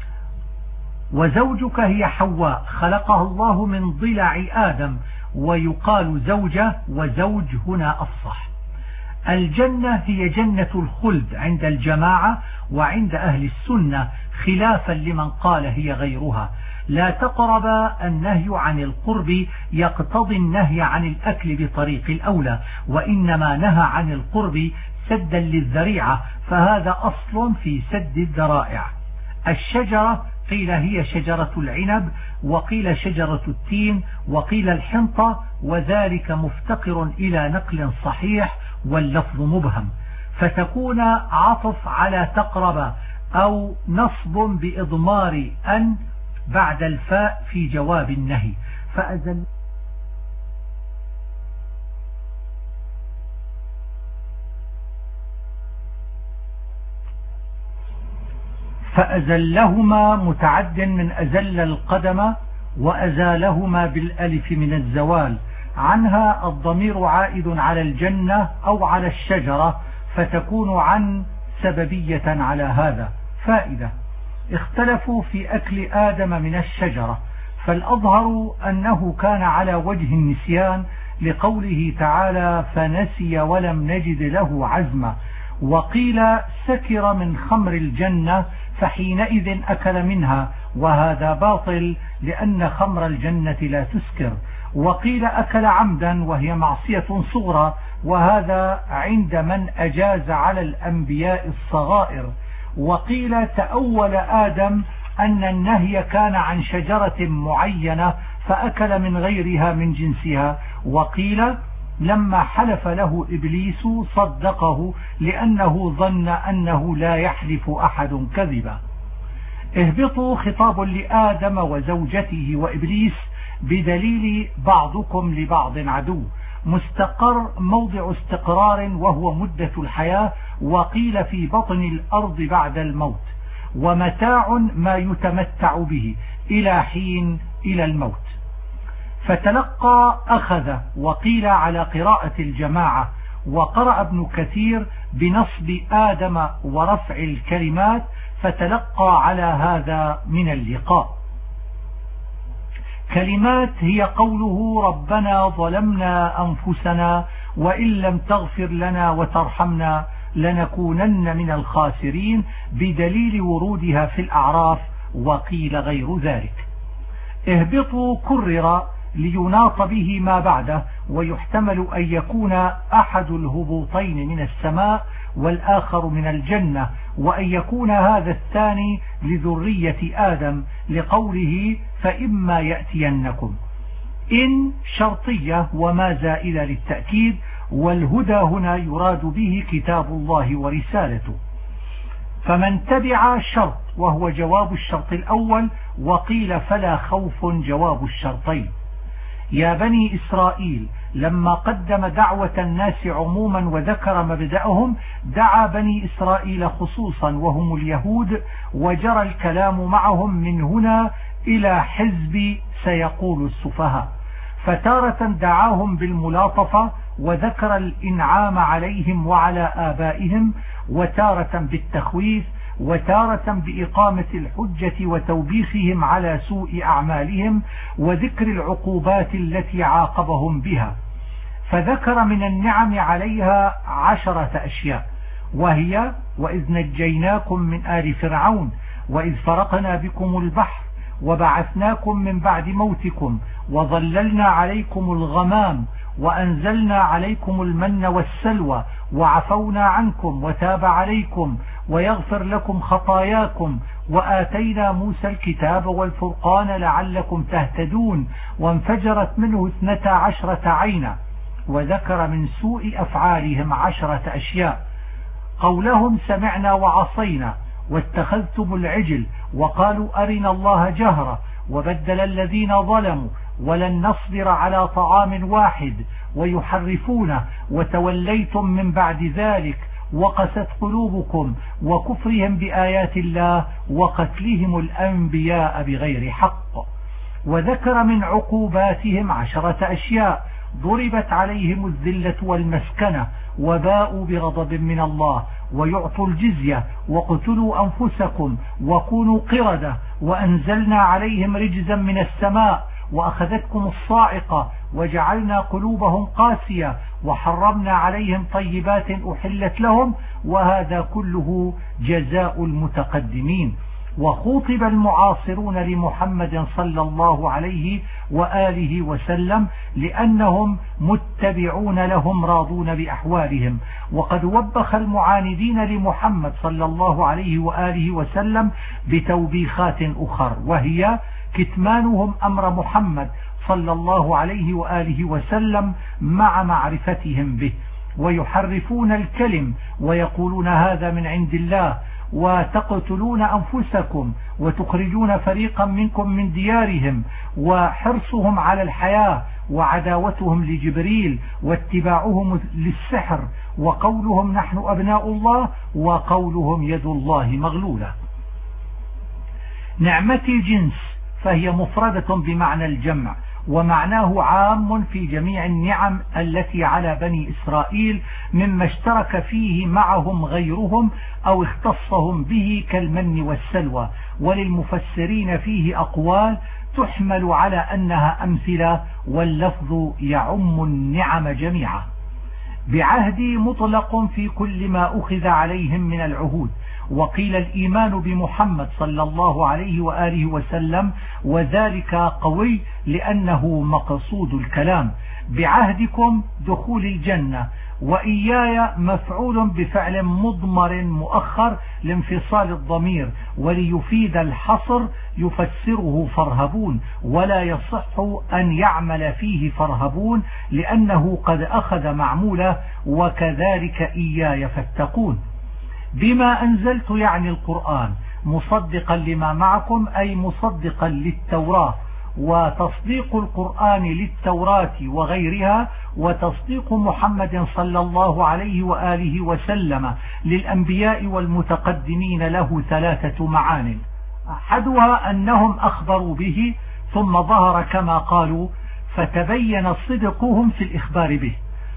وزوجك هي حواء، خلقها الله من ضلع آدم، ويقال زوجة وزوج هنا أفصح. الجنة هي جنة الخلد عند الجماعة، وعند أهل السنة خلافا لمن قال هي غيرها. لا تقرب، النهي عن القرب يقتضي النهي عن الأكل بطريق الأولى، وإنما نهى عن القرب سدا للذريعة، فهذا أصل في سد الذرائع. الشجرة قيل هي شجرة العنب، وقيل شجرة التين، وقيل الحنطة، وذلك مفتقر إلى نقل صحيح واللفظ مبهم، فتكون عطف على تقرب أو نصب بإضمار أن بعد الفاء في جواب النهي. فأزلهما متعد من أزل القدم، وأزالهما بالألف من الزوال. عنها الضمير عائد على الجنة أو على الشجرة، فتكون عن سببية على هذا. فائدة: اختلفوا في أكل آدم من الشجرة، فالأظهر أنه كان على وجه النسيان لقوله تعالى فنسي ولم نجد له عزما. وقيل سكر من خمر الجنة فحينئذ أكل منها، وهذا باطل لأن خمر الجنة لا تسكر. وقيل أكل عمدا وهي معصية صغرى، وهذا عند من أجاز على الأنبياء الصغائر. وقيل تأول آدم أن النهي كان عن شجرة معينة فأكل من غيرها من جنسها. وقيل لما حلف له إبليس صدقه لأنه ظن أنه لا يحلف أحد كذبا. اهبطوا خطاب لآدم وزوجته وإبليس بدليل بعضكم لبعض عدو. مستقر موضع استقرار وهو مدة الحياة، وقيل في بطن الأرض بعد الموت. ومتاع ما يتمتع به إلى حين إلى الموت. فتلقى أخذ، وقيل على قراءة الجماعة. وقرأ ابن كثير بنصب آدم ورفع الكلمات، فتلقى على هذا من اللقاء. كلمات هي قوله ربنا ظلمنا أنفسنا وإن لم تغفر لنا وترحمنا لنكونن من الخاسرين بدليل ورودها في الأعراف، وقيل غير ذلك. اهبطوا كرر ليناط به ما بعده، ويحتمل أن يكون أحد الهبوطين من السماء والآخر من الجنة، وأن يكون هذا الثاني لذرية آدم لقوله فإما يأتينكم. إن شرطية وما زائلة للتأكيد، والهدى هنا يراد به كتاب الله ورسالته. فمن تبع شرط وهو جواب الشرط الأول، وقيل فلا خوف جواب الشرطين. يا بني إسرائيل لما قدم دعوة الناس عموما وذكر مبدأهم، دعا بني إسرائيل خصوصا وهم اليهود، وجرى الكلام معهم من هنا إلى حزب سيقول السفهاء. فتارة دعاهم بالملاطفة وذكر الإنعام عليهم وعلى آبائهم، وتارة بالتخويف، وتارة بإقامة الحجة وتوبيخهم على سوء أعمالهم وذكر العقوبات التي عاقبهم بها. فذكر من النعم عليها 10 أشياء، وهي: وإذ نجيناكم من آل فرعون، وإذ فرقنا بكم البحر، وبعثناكم من بعد موتكم، وظللنا عليكم الغمام، وأنزلنا عليكم المن والسلوى، وعفونا عنكم وتاب عليكم ويغفر لكم خطاياكم، وآتينا موسى الكتاب والفرقان لعلكم تهتدون، وانفجرت منه 12 عينا. وذكر من سوء أفعالهم 10 أشياء: قولهم سمعنا وعصينا، واتخذتم العجل، وقالوا أرنا الله جهرة، وبدل الذين ظلموا ولن نصبر على طعام واحد، ويحرفونه، وتوليتم من بعد ذلك، وقست قلوبكم، وكفرهم بآيات الله، وقتلهم الأنبياء بغير حق. وذكر من عقوباتهم 10 أشياء: ضربت عليهم الذلة والمسكنة، وباءوا بغضب من الله، ويعطوا الجزية، وقتلوا أنفسكم، وكونوا قردة، وأنزلنا عليهم رجزا من السماء، وأخذتكم الصاعقة، وجعلنا قلوبهم قاسية، وحرمنا عليهم طيبات أحلت لهم، وهذا كله جزاء المتقدمين. وخوطب المعاصرون لمحمد صلى الله عليه وآله وسلم لأنهم متبعون لهم راضون بأحوالهم. وقد وبخ المعاندين لمحمد صلى الله عليه وآله وسلم بتوبيخات أخر، وهي كتمانهم أمر محمد صلى الله عليه وآله وسلم مع معرفتهم به، ويحرفون الكلم ويقولون هذا من عند الله، وتقتلون أنفسكم، وتخرجون فريقا منكم من ديارهم، وحرصهم على الحياة، وعداوتهم لجبريل، واتباعهم للسحر، وقولهم نحن أبناء الله، وقولهم يد الله مغلولة. نعمة الجنس فهي مفردة بمعنى الجمع، ومعناه عام في جميع النعم التي على بني إسرائيل مما اشترك فيه معهم غيرهم أو اختصهم به كالمن والسلوى. وللمفسرين فيه أقوال تحمل على أنها أمثلة، واللفظ يعم النعم جميعا. بعهدي مطلق في كل ما أخذ عليهم من العهود، وقيل الإيمان بمحمد صلى الله عليه وآله وسلم، وذلك قوي لأنه مقصود الكلام. بعهدكم دخول الجنة، وإياي مفعول بفعل مضمر مؤخر لانفصال الضمير، وليفيد الحصر يفسره فارهبون، ولا يصح أن يعمل فيه فارهبون لأنه قد أخذ معموله، وكذلك إياي فاتقون. بما أنزلت يعني القرآن مصدقا لما معكم، أي مصدقا للتوراة، وتصديق القرآن للتوراة وغيرها، وتصديق محمد صلى الله عليه وآله وسلم للأنبياء والمتقدمين له 3 معان: أحدها أنهم أخبروا به ثم ظهر كما قالوا فتبين صدقهم في الإخبار به،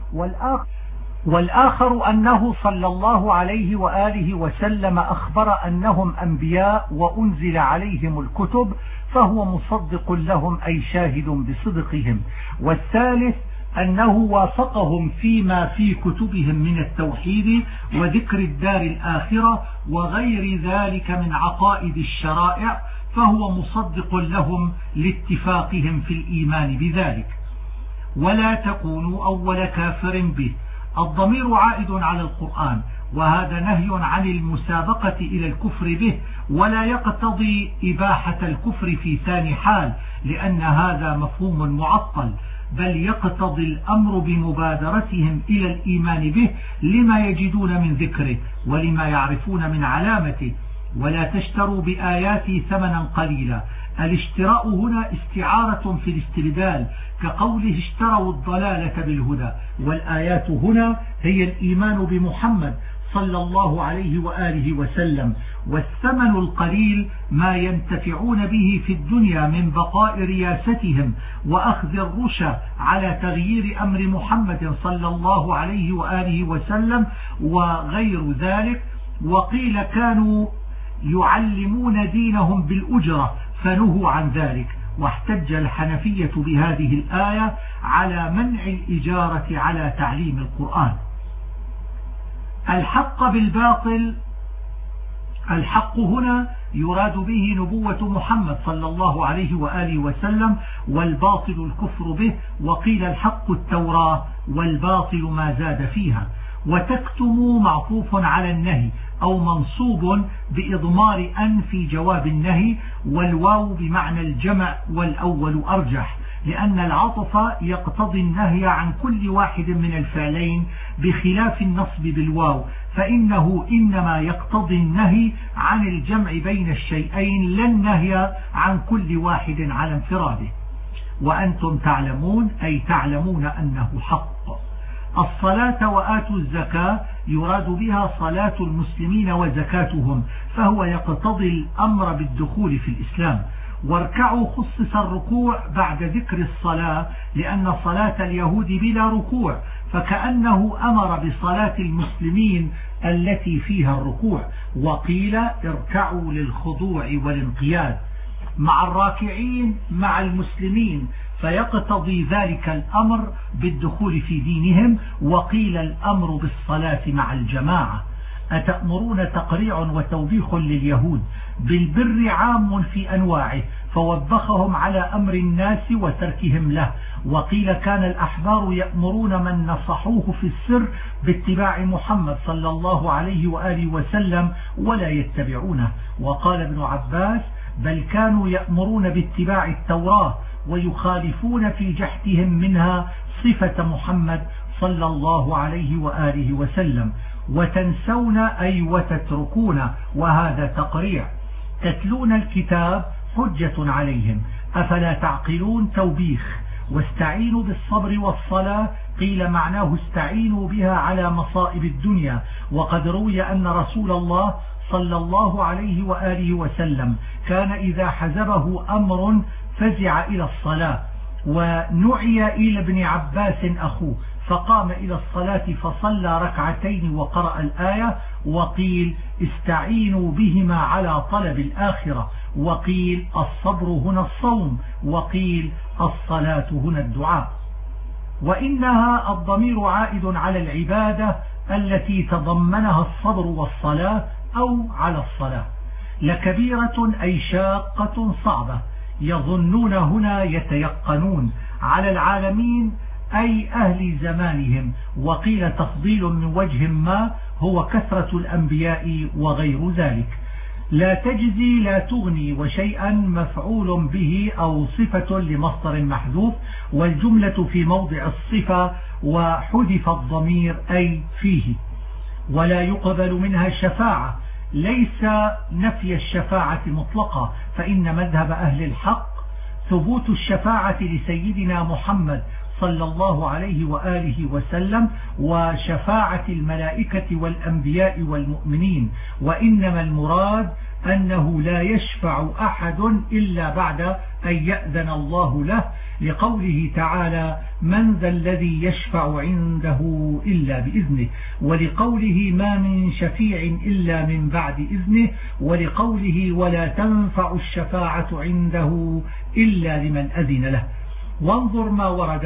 والآخر أنه صلى الله عليه وآله وسلم أخبر أنهم أنبياء وأنزل عليهم الكتب، فهو مصدق لهم أي شاهد بصدقهم. والثالث أنه وافقهم فيما في كتبهم من التوحيد وذكر الدار الآخرة وغير ذلك من عقائد الشرائع، فهو مصدق لهم لاتفاقهم في الإيمان بذلك. ولا تكونوا أول كافر به، الضمير عائد على القرآن، وهذا نهي عن المسابقة إلى الكفر به، ولا يقتضي إباحة الكفر في ثاني حال، لأن هذا مفهوم معطل، بل يقتضي الأمر بمبادرتهم إلى الإيمان به لما يجدون من ذكره ولما يعرفون من علامته. ولا تشتروا بآياتي ثمنا قليلا، الاشتراء هنا استعارة في الاستبدال، كقوله اشتروا الضلالة بالهدى، والآيات هنا هي الإيمان بمحمد صلى الله عليه وآله وسلم، والثمن القليل ما ينتفعون به في الدنيا من بقاء رياستهم وأخذ الرشا على تغيير أمر محمد صلى الله عليه وآله وسلم وغير ذلك. وقيل كانوا يعلمون دينهم بالأجرة فنهوا عن ذلك، واحتج الحنفية بهذه الآية على منع الإجارة على تعليم القرآن. الحق بالباطل، الحق هنا يراد به نبوة محمد صلى الله عليه وآله وسلم، والباطل الكفر به، وقيل الحق التوراة والباطل ما زاد فيها. وتكتموا معطوف على النهي أو منصوب بإضمار أن في جواب النهي، والواو بمعنى الجمع، والأول أرجح، لأن العطف يقتضي النهي عن كل واحد من الفعلين بخلاف النصب بالواو، فإنه إنما يقتضي النهي عن الجمع بين الشيئين لا النهي عن كل واحد على انفراده. وأنتم تعلمون أي تعلمون أنه حق. الصلاة وآتوا الزكاة يراد بها صلاة المسلمين وزكاتهم، فهو يقتضي الأمر بالدخول في الإسلام. واركعوا خصص الركوع بعد ذكر الصلاة، لأن صلاة اليهود بلا ركوع، فكأنه أمر بصلاة المسلمين التي فيها الركوع. وقيل اركعوا للخضوع والانقياد مع الراكعين مع المسلمين، فيقتضي ذلك الأمر بالدخول في دينهم. وقيل الأمر بالصلاة مع الجماعة. أتأمرون تقريع وتوبيخ لليهود بالبر عام في أنواعه، فوبخهم على أمر الناس وتركهم له. وقيل كان الأحبار يأمرون من نصحوه في السر باتباع محمد صلى الله عليه وآله وسلم ولا يتبعونه. وقال ابن عباس بل كانوا يأمرون باتباع التوراة ويخالفون في جحدهم منها صفة محمد صلى الله عليه وآله وسلم. وتنسون أي وتتركون، وهذا تقريع. تتلون الكتاب حجة عليهم أفلا تعقلون توبيخ. واستعينوا بالصبر والصلاة قيل معناه استعينوا بها على مصائب الدنيا. وقد روي أن رسول الله صلى الله عليه وآله وسلم كان إذا حزبه أمر فزع إلى الصلاة. ونعي إلى ابن عباس أخوه فقام إلى الصلاة فصلى ركعتين وقرأ الآية. وقيل استعينوا بهما على طلب الآخرة. وقيل الصبر هنا الصوم. وقيل الصلاة هنا الدعاء. وإنها الضمير عائد على العبادة التي تضمنها الصبر والصلاة أو على الصلاة. لكبيرة أي شاقة صعبة. يظنون هنا يتيقنون على العالمين أي أهل زمانهم. وقيل تفضيل من وجه ما هو كثرة الأنبياء وغير ذلك. لا تجزي لا تغني وشيئا مفعول به أو صفة لمصدر محذوف، والجملة في موضع الصفة وحذف الضمير أي فيه. ولا يقبل منها شفاعة، ليس نفي الشفاعة مطلقة، فإن مذهب أهل الحق ثبوت الشفاعة لسيدنا محمد صلى الله عليه وآله وسلم وشفاعة الملائكة والأنبياء والمؤمنين. وإنما المراد أنه لا يشفع أحد إلا بعد أن يأذن الله له، لقوله تعالى من ذا الذي يشفع عنده إلا بإذنه، ولقوله ما من شفيع إلا من بعد إذنه، ولقوله ولا تنفع الشفاعة عنده إلا لمن أذن له. وانظر ما ورد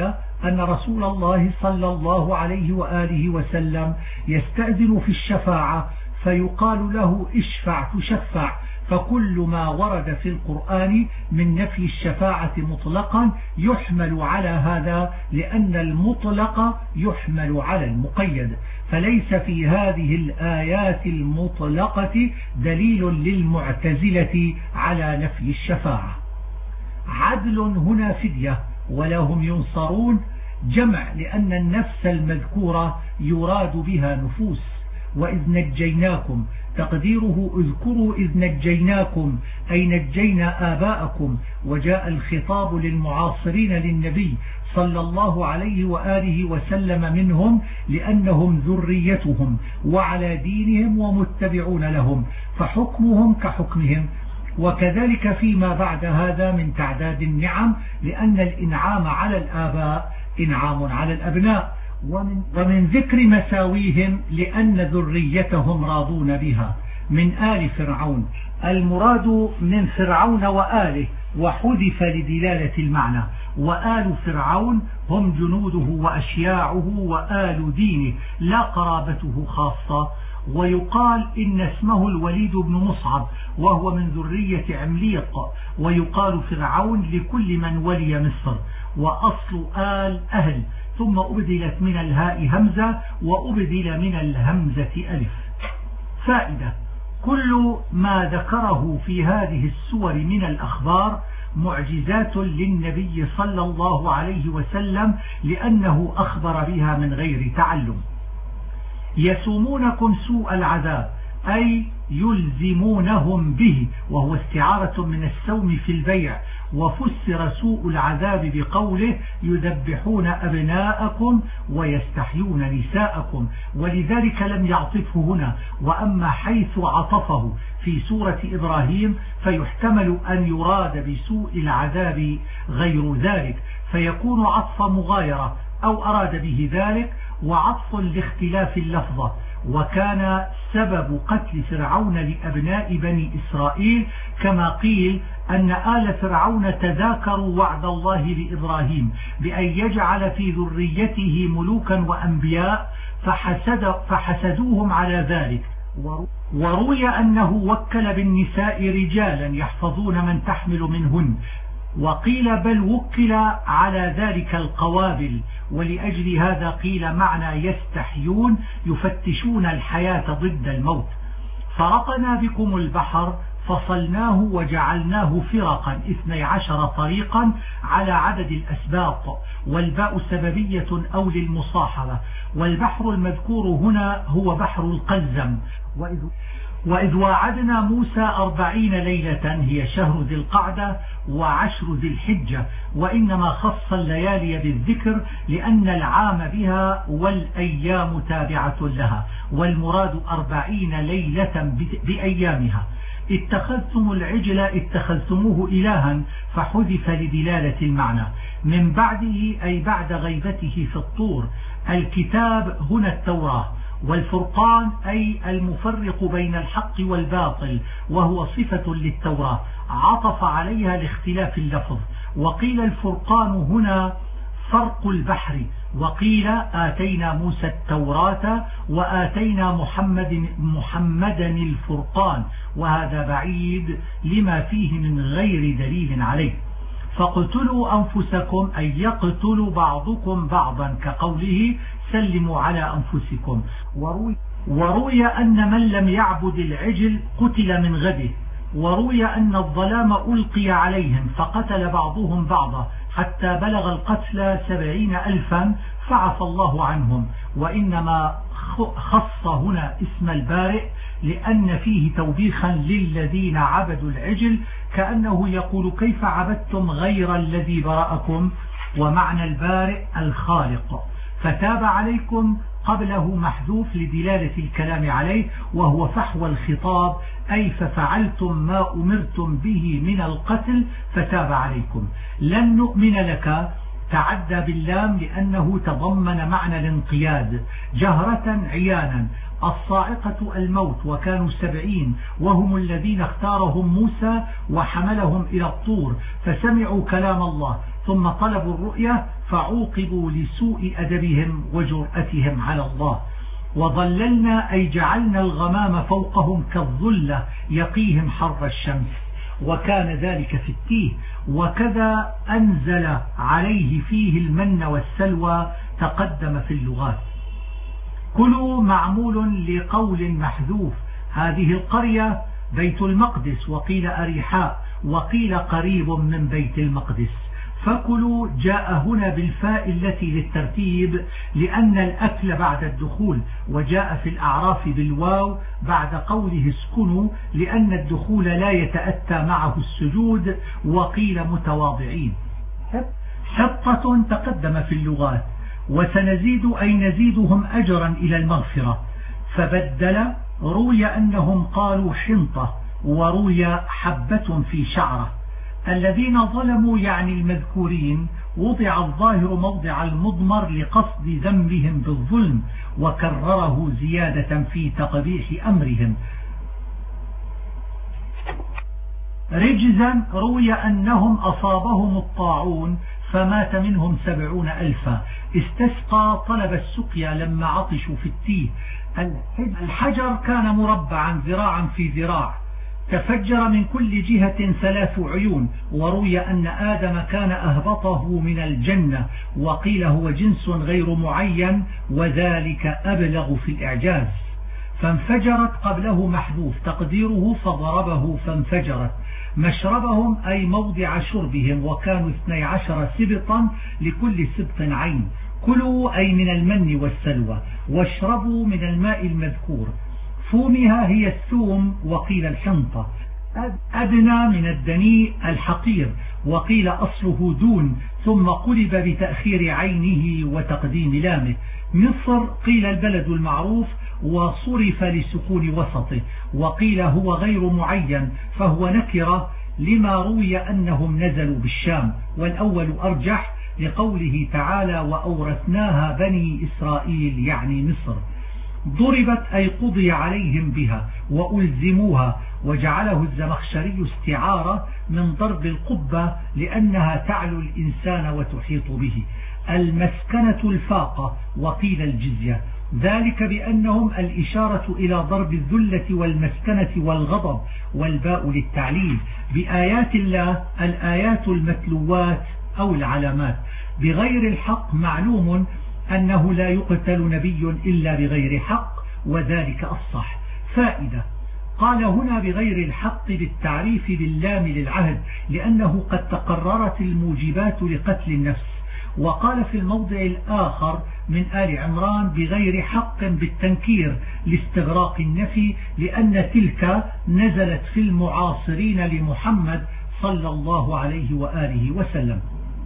أن رسول الله صلى الله عليه وآله وسلم يستأذن في الشفاعة فيقال له اشفع تشفع، فكل ما ورد في القرآن من نفي الشفاعة مطلقا يحمل على هذا، لأن المطلق يحمل على المقيد، فليس في هذه الآيات المطلقة دليل للمعتزلة على نفي الشفاعة. عدل هنا فدية ولهم ينصرون جمع، لأن النفس المذكورة يراد بها نفوس. وإذ نجيناكم تقديره اذكروا إذ نجيناكم أي نجينا آباءكم، وجاء الخطاب للمعاصرين للنبي صلى الله عليه وآله وسلم منهم لأنهم ذريتهم وعلى دينهم ومتبعون لهم، فحكمهم كحكمهم. وكذلك فيما بعد هذا من تعداد النعم، لأن الإنعام على الآباء إنعام على الأبناء، ومن ذكر مساويهم لأن ذريتهم راضون بها. من آل فرعون المراد من فرعون وآله، وحذف لدلالة المعنى، وآل فرعون هم جنوده وأشياعه وآل دينه لا قرابته خاصة. ويقال إن اسمه الوليد بن مصعب وهو من ذرية عمليق، ويقال فرعون لكل من ولي مصر، وأصل آل أهل، ثم أبدلت من الهاء همزة وأبدل من الهمزة ألف. فائدة: كل ما ذكره في هذه السور من الأخبار معجزات للنبي صلى الله عليه وسلم، لأنه أخبر بها من غير تعلم. يسومونكم سوء العذاب أي يلزمونهم به، وهو استعارة من السوم في البيع، وفسر سوء العذاب بقوله يذبحون أبناءكم ويستحيون نساءكم، ولذلك لم يعطفه هنا. وأما حيث عطفه في سورة إبراهيم فيحتمل أن يراد بسوء العذاب غير ذلك، فيكون عطف مغايرة أو أراد به ذلك، وعطف لاختلاف اللفظة. وكان سبب قتل فرعون لأبناء بني إسرائيل كما قيل أن آل فرعون تذاكروا وعد الله لإبراهيم بأن يجعل في ذريته ملوكا وأنبياء فحسدوهم على ذلك. وروي أنه وكل بالنساء رجالا يحفظون من تحمل منهن، وقيل بل وكل على ذلك القوابل، ولأجل هذا قيل معنى يستحيون يفتشون الحياة ضد الموت. فرقنا بكم البحر فصلناه وجعلناه فرقا 12 طريقا على عدد الأسباط، والباء سببية أو للمصاحبة. والبحر المذكور هنا هو بحر القلزم. وإذ واعدنا موسى 40 ليلة هي شهر ذي القعدة و10 ذي الحجة، وإنما خص الليالي بالذكر لأن العام بها والأيام تابعة لها، والمراد 40 ليلة بأيامها. اتخذتم العجل اتخذتموه إلها فحذف لدلالة المعنى. من بعده أي بعد غيبته في الطور. الكتاب هنا التوراة، والفرقان أي المفرق بين الحق والباطل، وهو صفة للتوراة عطف عليها لاختلاف اللفظ. وقيل الفرقان هنا فرق البحر، وقيل آتينا موسى التوراة وآتينا محمدا الفرقان، وهذا بعيد لما فيه من غير دليل عليه. فاقتلوا أنفسكم أي يقتل بعضكم بعضا، كقوله سلموا على أنفسكم. وروي أن من لم يعبد العجل قتل من غده. وروي أن الظلام ألقي عليهم فقتل بعضهم بعضا حتى بلغ القتلى 70,000 فعفى الله عنهم. وإنما خص هنا اسم البارئ لأن فيه توبيخا للذين عبدوا العجل، كأنه يقول كيف عبدتم غير الذي برأكم، ومعنى البارئ الخالق. فتاب عليكم قبله محذوف لدلالة الكلام عليه، وهو فحوى الخطاب أي ففعلتم ما أمرتم به من القتل فتاب عليكم. لن نؤمن لك تعدى باللام لأنه تضمن معنى الانقياد جهرة عيانا. الصاعقة الموت، وكانوا 70 وهم الذين اختارهم موسى وحملهم إلى الطور، فسمعوا كلام الله ثم طلبوا الرؤية فعوقبوا لسوء أدبهم وجرأتهم على الله. وظللنا أي جعلنا الغمام فوقهم كالظلة يقيهم حر الشمس، وكان ذلك في التيه. وكذا أنزل عليه فيه المن والسلوى تقدم في اللغات. كلوا معمول لقول محذوف. هذه القرية بيت المقدس، وقيل أريحاء، وقيل قريب من بيت المقدس. فكلوا جاء هنا بالفاء التي للترتيب لأن الأكل بعد الدخول، وجاء في الأعراف بالواو بعد قوله اسكنوا لأن الدخول لا يتأتى معه السجود، وقيل متواضعين. حطة تقدم في اللغات. وسنزيد أي نزيدهم أجرا إلى المغفرة. فبدل روي أنهم قالوا حنطة، وروي حبة في شعرة. الذين ظلموا يعني المذكورين، وضع الظاهر موضع المضمر لقصد ذنبهم بالظلم، وكرره زيادة في تقبيح أمرهم. رجزا روي أنهم أصابهم الطاعون فمات منهم 70,000. استسقى طلب السقيا لما عطشوا في التيه. الحجر كان مربعا ذراعا في ذراع، تفجر من كل جهة 3 عيون. وروي أن آدم كان أهبطه من الجنة، وقيل هو جنس غير معين، وذلك أبلغ في الإعجاز. فانفجرت قبله محذوف تقديره فضربه فانفجرت. مشربهم أي موضع شربهم، وكانوا 12 سبطا لكل سبط عين. كلوا أي من المن والسلوى، واشربوا من الماء المذكور. فومها هي الثوم، وقيل الحنطة. أدنى من الدنيء الحقير، وقيل أصله دون، ثم قلب بتأخير عينه وتقديم لامه. مصر قيل البلد المعروف، وصرف لسكون وسطه. وقيل هو غير معين، فهو نكرة لما روي أنهم نزلوا بالشام، والأول أرجح لقوله تعالى وأورثناها بني إسرائيل يعني مصر. ضربت أي قضي عليهم بها وألزموها، وجعله الزمخشري استعارة من ضرب القبة لأنها تعلو الإنسان وتحيط به. المسكنة الفاقة، وقيل الجزية، ذلك بأنهم الإشارة إلى ضرب الذلة والمسكنة والغضب، والباء للتعليل. بآيات الله الآيات المتلوات أو العلامات. بغير الحق معلوم أنه لا يقتل نبي إلا بغير حق، وذلك الصح. فائدة: قال هنا بغير الحق بالتعريف باللام للعهد، لأنه قد تقررت الموجبات لقتل النفس. وقال في الموضع الآخر من آل عمران بغير حق بالتنكير لاستغراق النفي، لأن تلك نزلت في المعاصرين لمحمد صلى الله عليه وآله وسلم.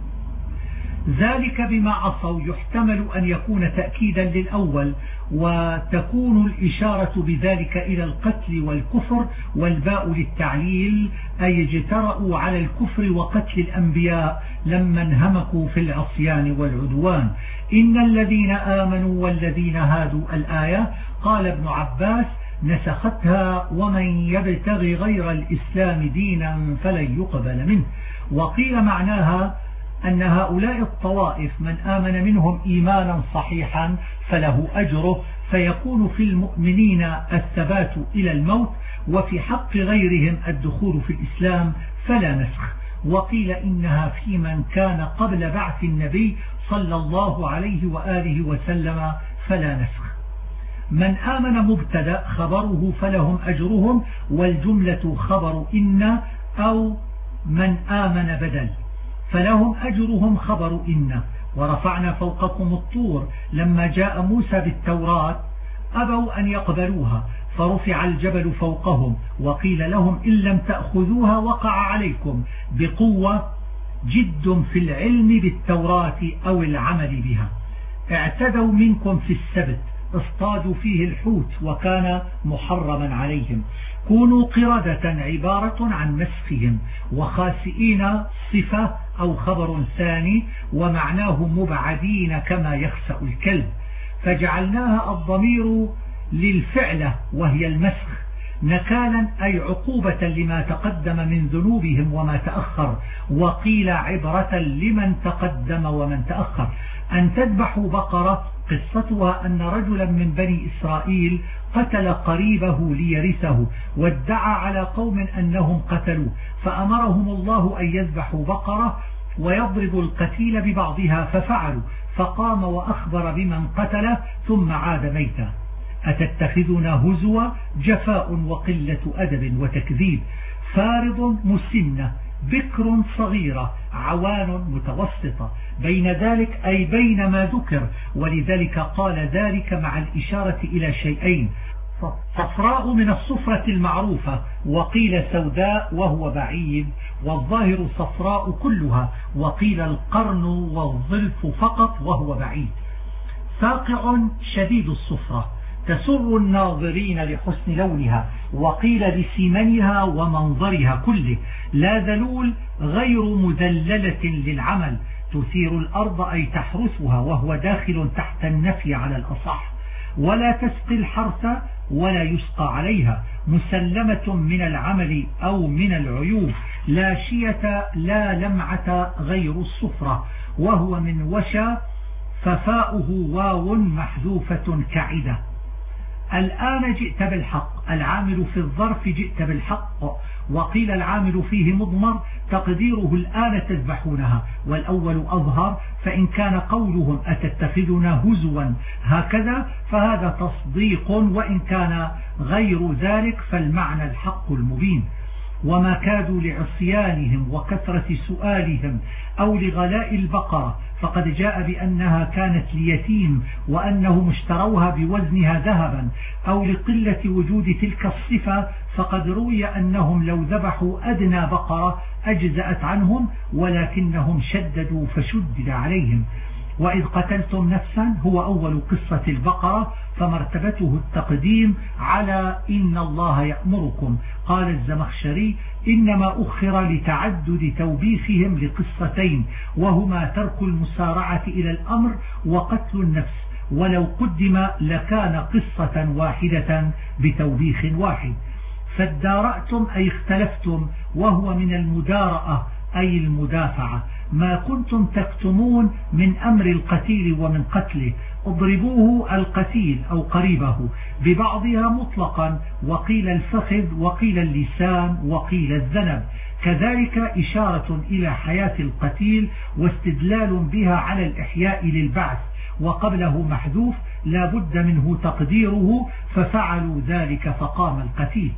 ذلك بما عصوا يحتمل أن يكون تأكيدا للأول، وتكون الإشارة بذلك إلى القتل والكفر، والباء للتعليل أي اجترأوا على الكفر وقتل الأنبياء لما انهمكوا في العصيان والعدوان. إن الذين آمنوا والذين هادوا الآية. قال ابن عباس نسختها ومن يبتغي غير الإسلام دينا فلن يقبل منه. وقيل معناها أن هؤلاء الطوائف من آمن منهم إيمانا صحيحا فله أجره، فيكون في المؤمنين الثبات إلى الموت، وفي حق غيرهم الدخول في الإسلام فلا نسخ. وقيل إنها في من كان قبل بعث النبي صلى الله عليه وآله وسلم فلا نسخ. من آمن مبتدأ خبره فلهم أجرهم، والجملة خبر إن أو من آمن بدل، فلهم أجرهم خبر إن. ورفعنا فوقكم الطور لما جاء موسى بالتوراة أبوا أن يقبلوها فرفع الجبل فوقهم، وقيل لهم إن لم تأخذوها وقع عليكم بقوة. جد في العلم بالتوراة أو العمل بها. اعتدوا منكم في السبت، اصطادوا فيه الحوت وكان محرما عليهم. كونوا قردة عبارة عن مسخهم، وخاسئين صفة أو خبر ثاني، ومعناه مبعدين كما يخسأ الكلب. فجعلناها الضمير للفعلة وهي المسخ، نكالا أي عقوبة لما تقدم من ذنوبهم وما تأخر، وقيل عبرة لمن تقدم ومن تأخر. أن تذبحوا بقرة قصتها أن رجلا من بني إسرائيل قتل قريبه ليرثه، وادعى على قوم أنهم قتلوه، فأمرهم الله أن يذبحوا بقرة ويضرب القتيل ببعضها، ففعلوا، فقام وأخبر بمن قتله ثم عاد ميتا. أتتخذون هزوا جفاء وقلة أدب وتكذيب. فارض مسنة، بكر صغيرة، عوان متوسطة، بين ذلك أي بين ما ذكر، ولذلك قال ذلك مع الإشارة إلى شيئين: صفراء من الصفرة المعروفة، وقيل سوداء وهو بعيد، والظاهر صفراء كلها، وقيل القرن والظلف فقط وهو بعيد. ساقع شديد الصفرة، تسر الناظرين لحسن لونها، وقيل لسمنها ومنظرها كله. لا ذلول غير مذللة للعمل، تثير الأرض أي تحرثها، وهو داخل تحت النفي على الأصح. ولا تسقي الحرث ولا يسقى عليها، مسلمة من العمل أو من العيوب. لا شية لا لمعة غير الصفرة، وهو من وشى، ففاؤه واو محذوفة كعدة. الآن جئت بالحق، العامل في الظرف جئت بالحق، وقيل العامل فيه مضمر تقديره الآن تذبحونها، والأول أظهر، فإن كان قولهم أتتخذنا هزوا هكذا فهذا تصديق، وإن كان غير ذلك فالمعنى الحق المبين. وما كادوا لعصيانهم وكثرة سؤالهم أو لغلاء البقرة، فقد جاء بأنها كانت ليتيم وأنهم اشتروها بوزنها ذهبا، أو لقلة وجود تلك الصفة، فقد روي أنهم لو ذبحوا أدنى بقرة أجزأت عنهم، ولكنهم شددوا فشدد عليهم. وإذ قتلتم نفسا هو أول قصة البقرة، فمرتبته التقديم على إن الله يأمركم. قال الزمخشري: إنما أخر لتعدد توبيخهم لقصتين، وهما ترك المسارعة إلى الأمر وقتل النفس، ولو قدم لكان قصة واحدة بتوبيخ واحد. فادارأتم أي اختلفتم، وهو من المدارأة أي المدافعة. ما كنتم تكتمون من أمر القتيل ومن قتله، اضربوه القتيل أو قريبه ببعضها مطلقا، وقيل الفخذ وقيل اللسان وقيل الذنب، كذلك إشارة إلى حياة القتيل واستدلال بها على الإحياء للبعث، وقبله محذوف لا بد منه تقديره، ففعلوا ذلك فقام القتيل.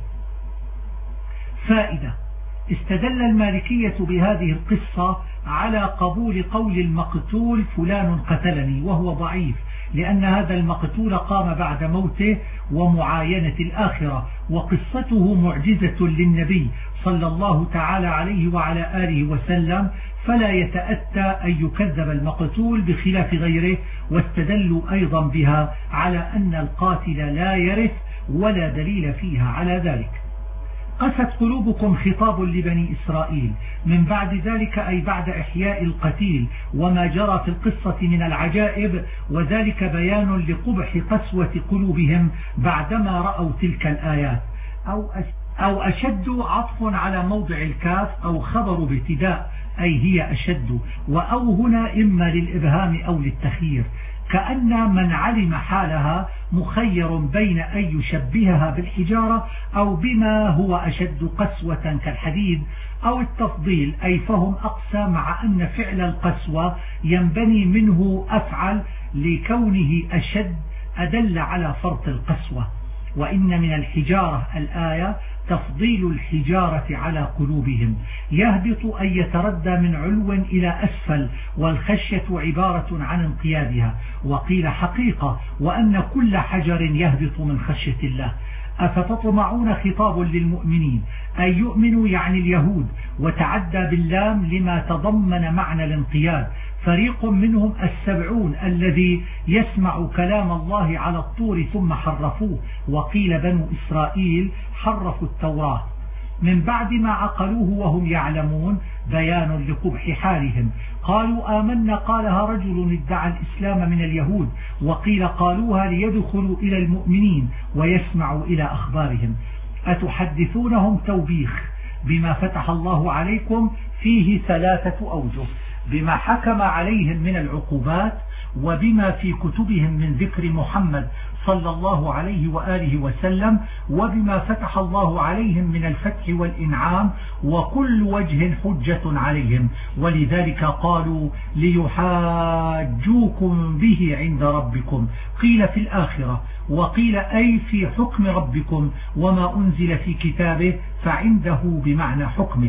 فائدة: استدل المالكية بهذه القصة على قبول قول المقتول فلان قتلني، وهو ضعيف، لأن هذا المقتول قام بعد موته ومعاينة الآخرة، وقصته معجزة للنبي صلى الله تعالى عليه وعلى آله وسلم، فلا يتأتى أن يكذب المقتول بخلاف غيره. واستدلوا أيضا بها على أن القاتل لا يرث، ولا دليل فيها على ذلك. قست قلوبكم خطاب لبني إسرائيل من بعد ذلك، أي بعد إحياء القتيل وما جرى في القصة من العجائب، وذلك بيان لقبح قسوة قلوبهم بعدما رأوا تلك الآيات. أو أشد عطف على موضع الكاف، أو خبر بابتداء أي هي أشد، وأو هنا إما للإبهام أو للتخيير، كأن من علم حالها مخير بين أن يشبهها بالحجارة أو بما هو أشد قسوة كالحديد، أو التفضيل أي فهم أقسى، مع أن فعل القسوة ينبني منه أفعل لكونه أشد أدل على فرط القسوة. وإن من الحجارة الآية تفضيل الحجارة على قلوبهم، يهبط أن يتردى من علو إلى أسفل، والخشية عبارة عن انقيادها. وقيل حقيقة، وأن كل حجر يهبط من خشية الله. أفتطمعون خطاب للمؤمنين أن يؤمنوا يعني اليهود، وتعدى باللام لما تضمن معنى الانقياد. فريق منهم 70 الذي يسمع كلام الله على الطور ثم حرفوه، وقيل بنو إسرائيل حرفوا التوراة من بعد ما عقلوه وهم يعلمون، بيان لقبح حالهم. قالوا آمنا قالها رجل ادعى الإسلام من اليهود، وقيل قالوها ليدخلوا إلى المؤمنين ويسمعوا إلى أخبارهم. أتحدثونهم توبيخ بما فتح الله عليكم فيه 3 أوجه: بما حكم عليهم من العقوبات، وبما في كتبهم من ذكر محمد صلى الله عليه وآله وسلم، وبما فتح الله عليهم من الفتح والإنعام، وكل وجه حجة عليهم، ولذلك قالوا ليحاجوكم به عند ربكم. قيل في الآخرة، وقيل أي في حكم ربكم وما أنزل في كتابه، فعنده بمعنى حكمه.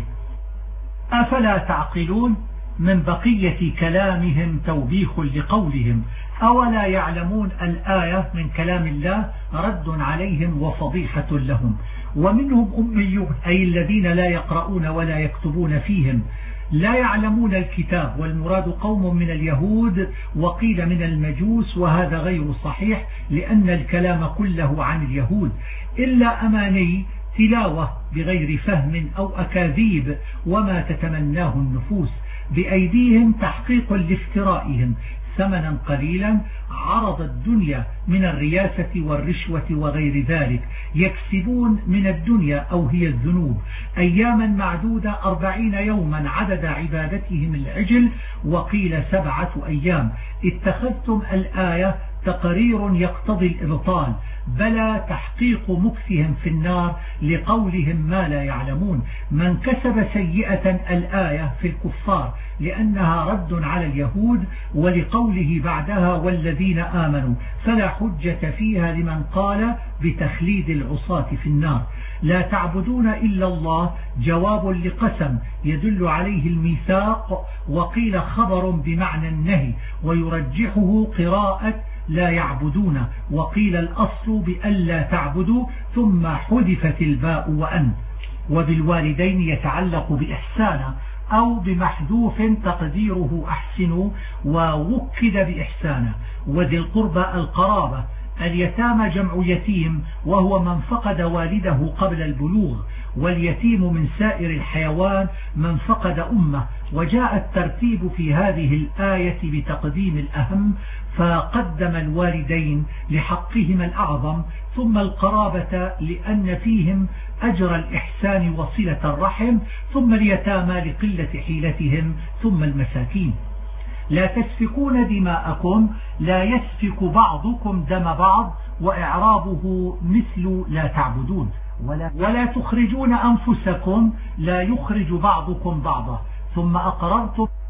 أفلا تعقلون؟ من بقية كلامهم توبيخ لقولهم: أولا يعلمون الآية من كلام الله رد عليهم وفضيحة لهم. ومنهم أميون، أي الذين لا يقرؤون ولا يكتبون فيهم، لا يعلمون الكتاب، والمراد قوم من اليهود وقيل من المجوس، وهذا غير صحيح لأن الكلام كله عن اليهود، إلا أماني تلاوة بغير فهم أو أكاذيب وما تتمناه النفوس، بأيديهم تحقيق لافترائهم ثمنا قليلا عرض الدنيا من الرياسة والرشوة وغير ذلك، يكسبون من الدنيا أو هي الذنوب أياما معدودة 40 يوما عدد عبادتهم العجل، وقيل 7 أيام. اتخذتم الآية تقرير يقتضي الإبطال، بلى تحقيق مكثهم في النار لقولهم ما لا يعلمون. من كسب سيئة الآية في الكفار لأنها رد على اليهود، ولقوله بعدها والذين آمنوا، فلا حجة فيها لمن قال بتخليد العصاة في النار. لا تعبدون إلا الله جواب لقسم يدل عليه الميثاق، وقيل خبر بمعنى النهي، ويرجحه قراءة لا يعبدون، وقيل الأصل بألا تعبدوا ثم حذفت الباء وأن. وبالوالدين يتعلق بإحسانا أو بمحذوف تقديره أحسنوا، ووكد بإحسانا. وذي القربى القرابة. اليتامى جمع يتيم، وهو من فقد والده قبل البلوغ، واليتيم من سائر الحيوان من فقد أمه. وجاء الترتيب في هذه الآية بتقديم الأهم، فقدم الوالدين لحقهما الأعظم، ثم القرابة لأن فيهم أجر الإحسان وصلة الرحم، ثم اليتامى لقلة حيلتهم، ثم المساكين. لا تسفكون دماءكم، لا يسفك بعضكم دم بعض، وإعرابه مثل لا تعبدون. ولا تخرجون أنفسكم، لا يخرج بعضكم بعضا، ثم أقررتم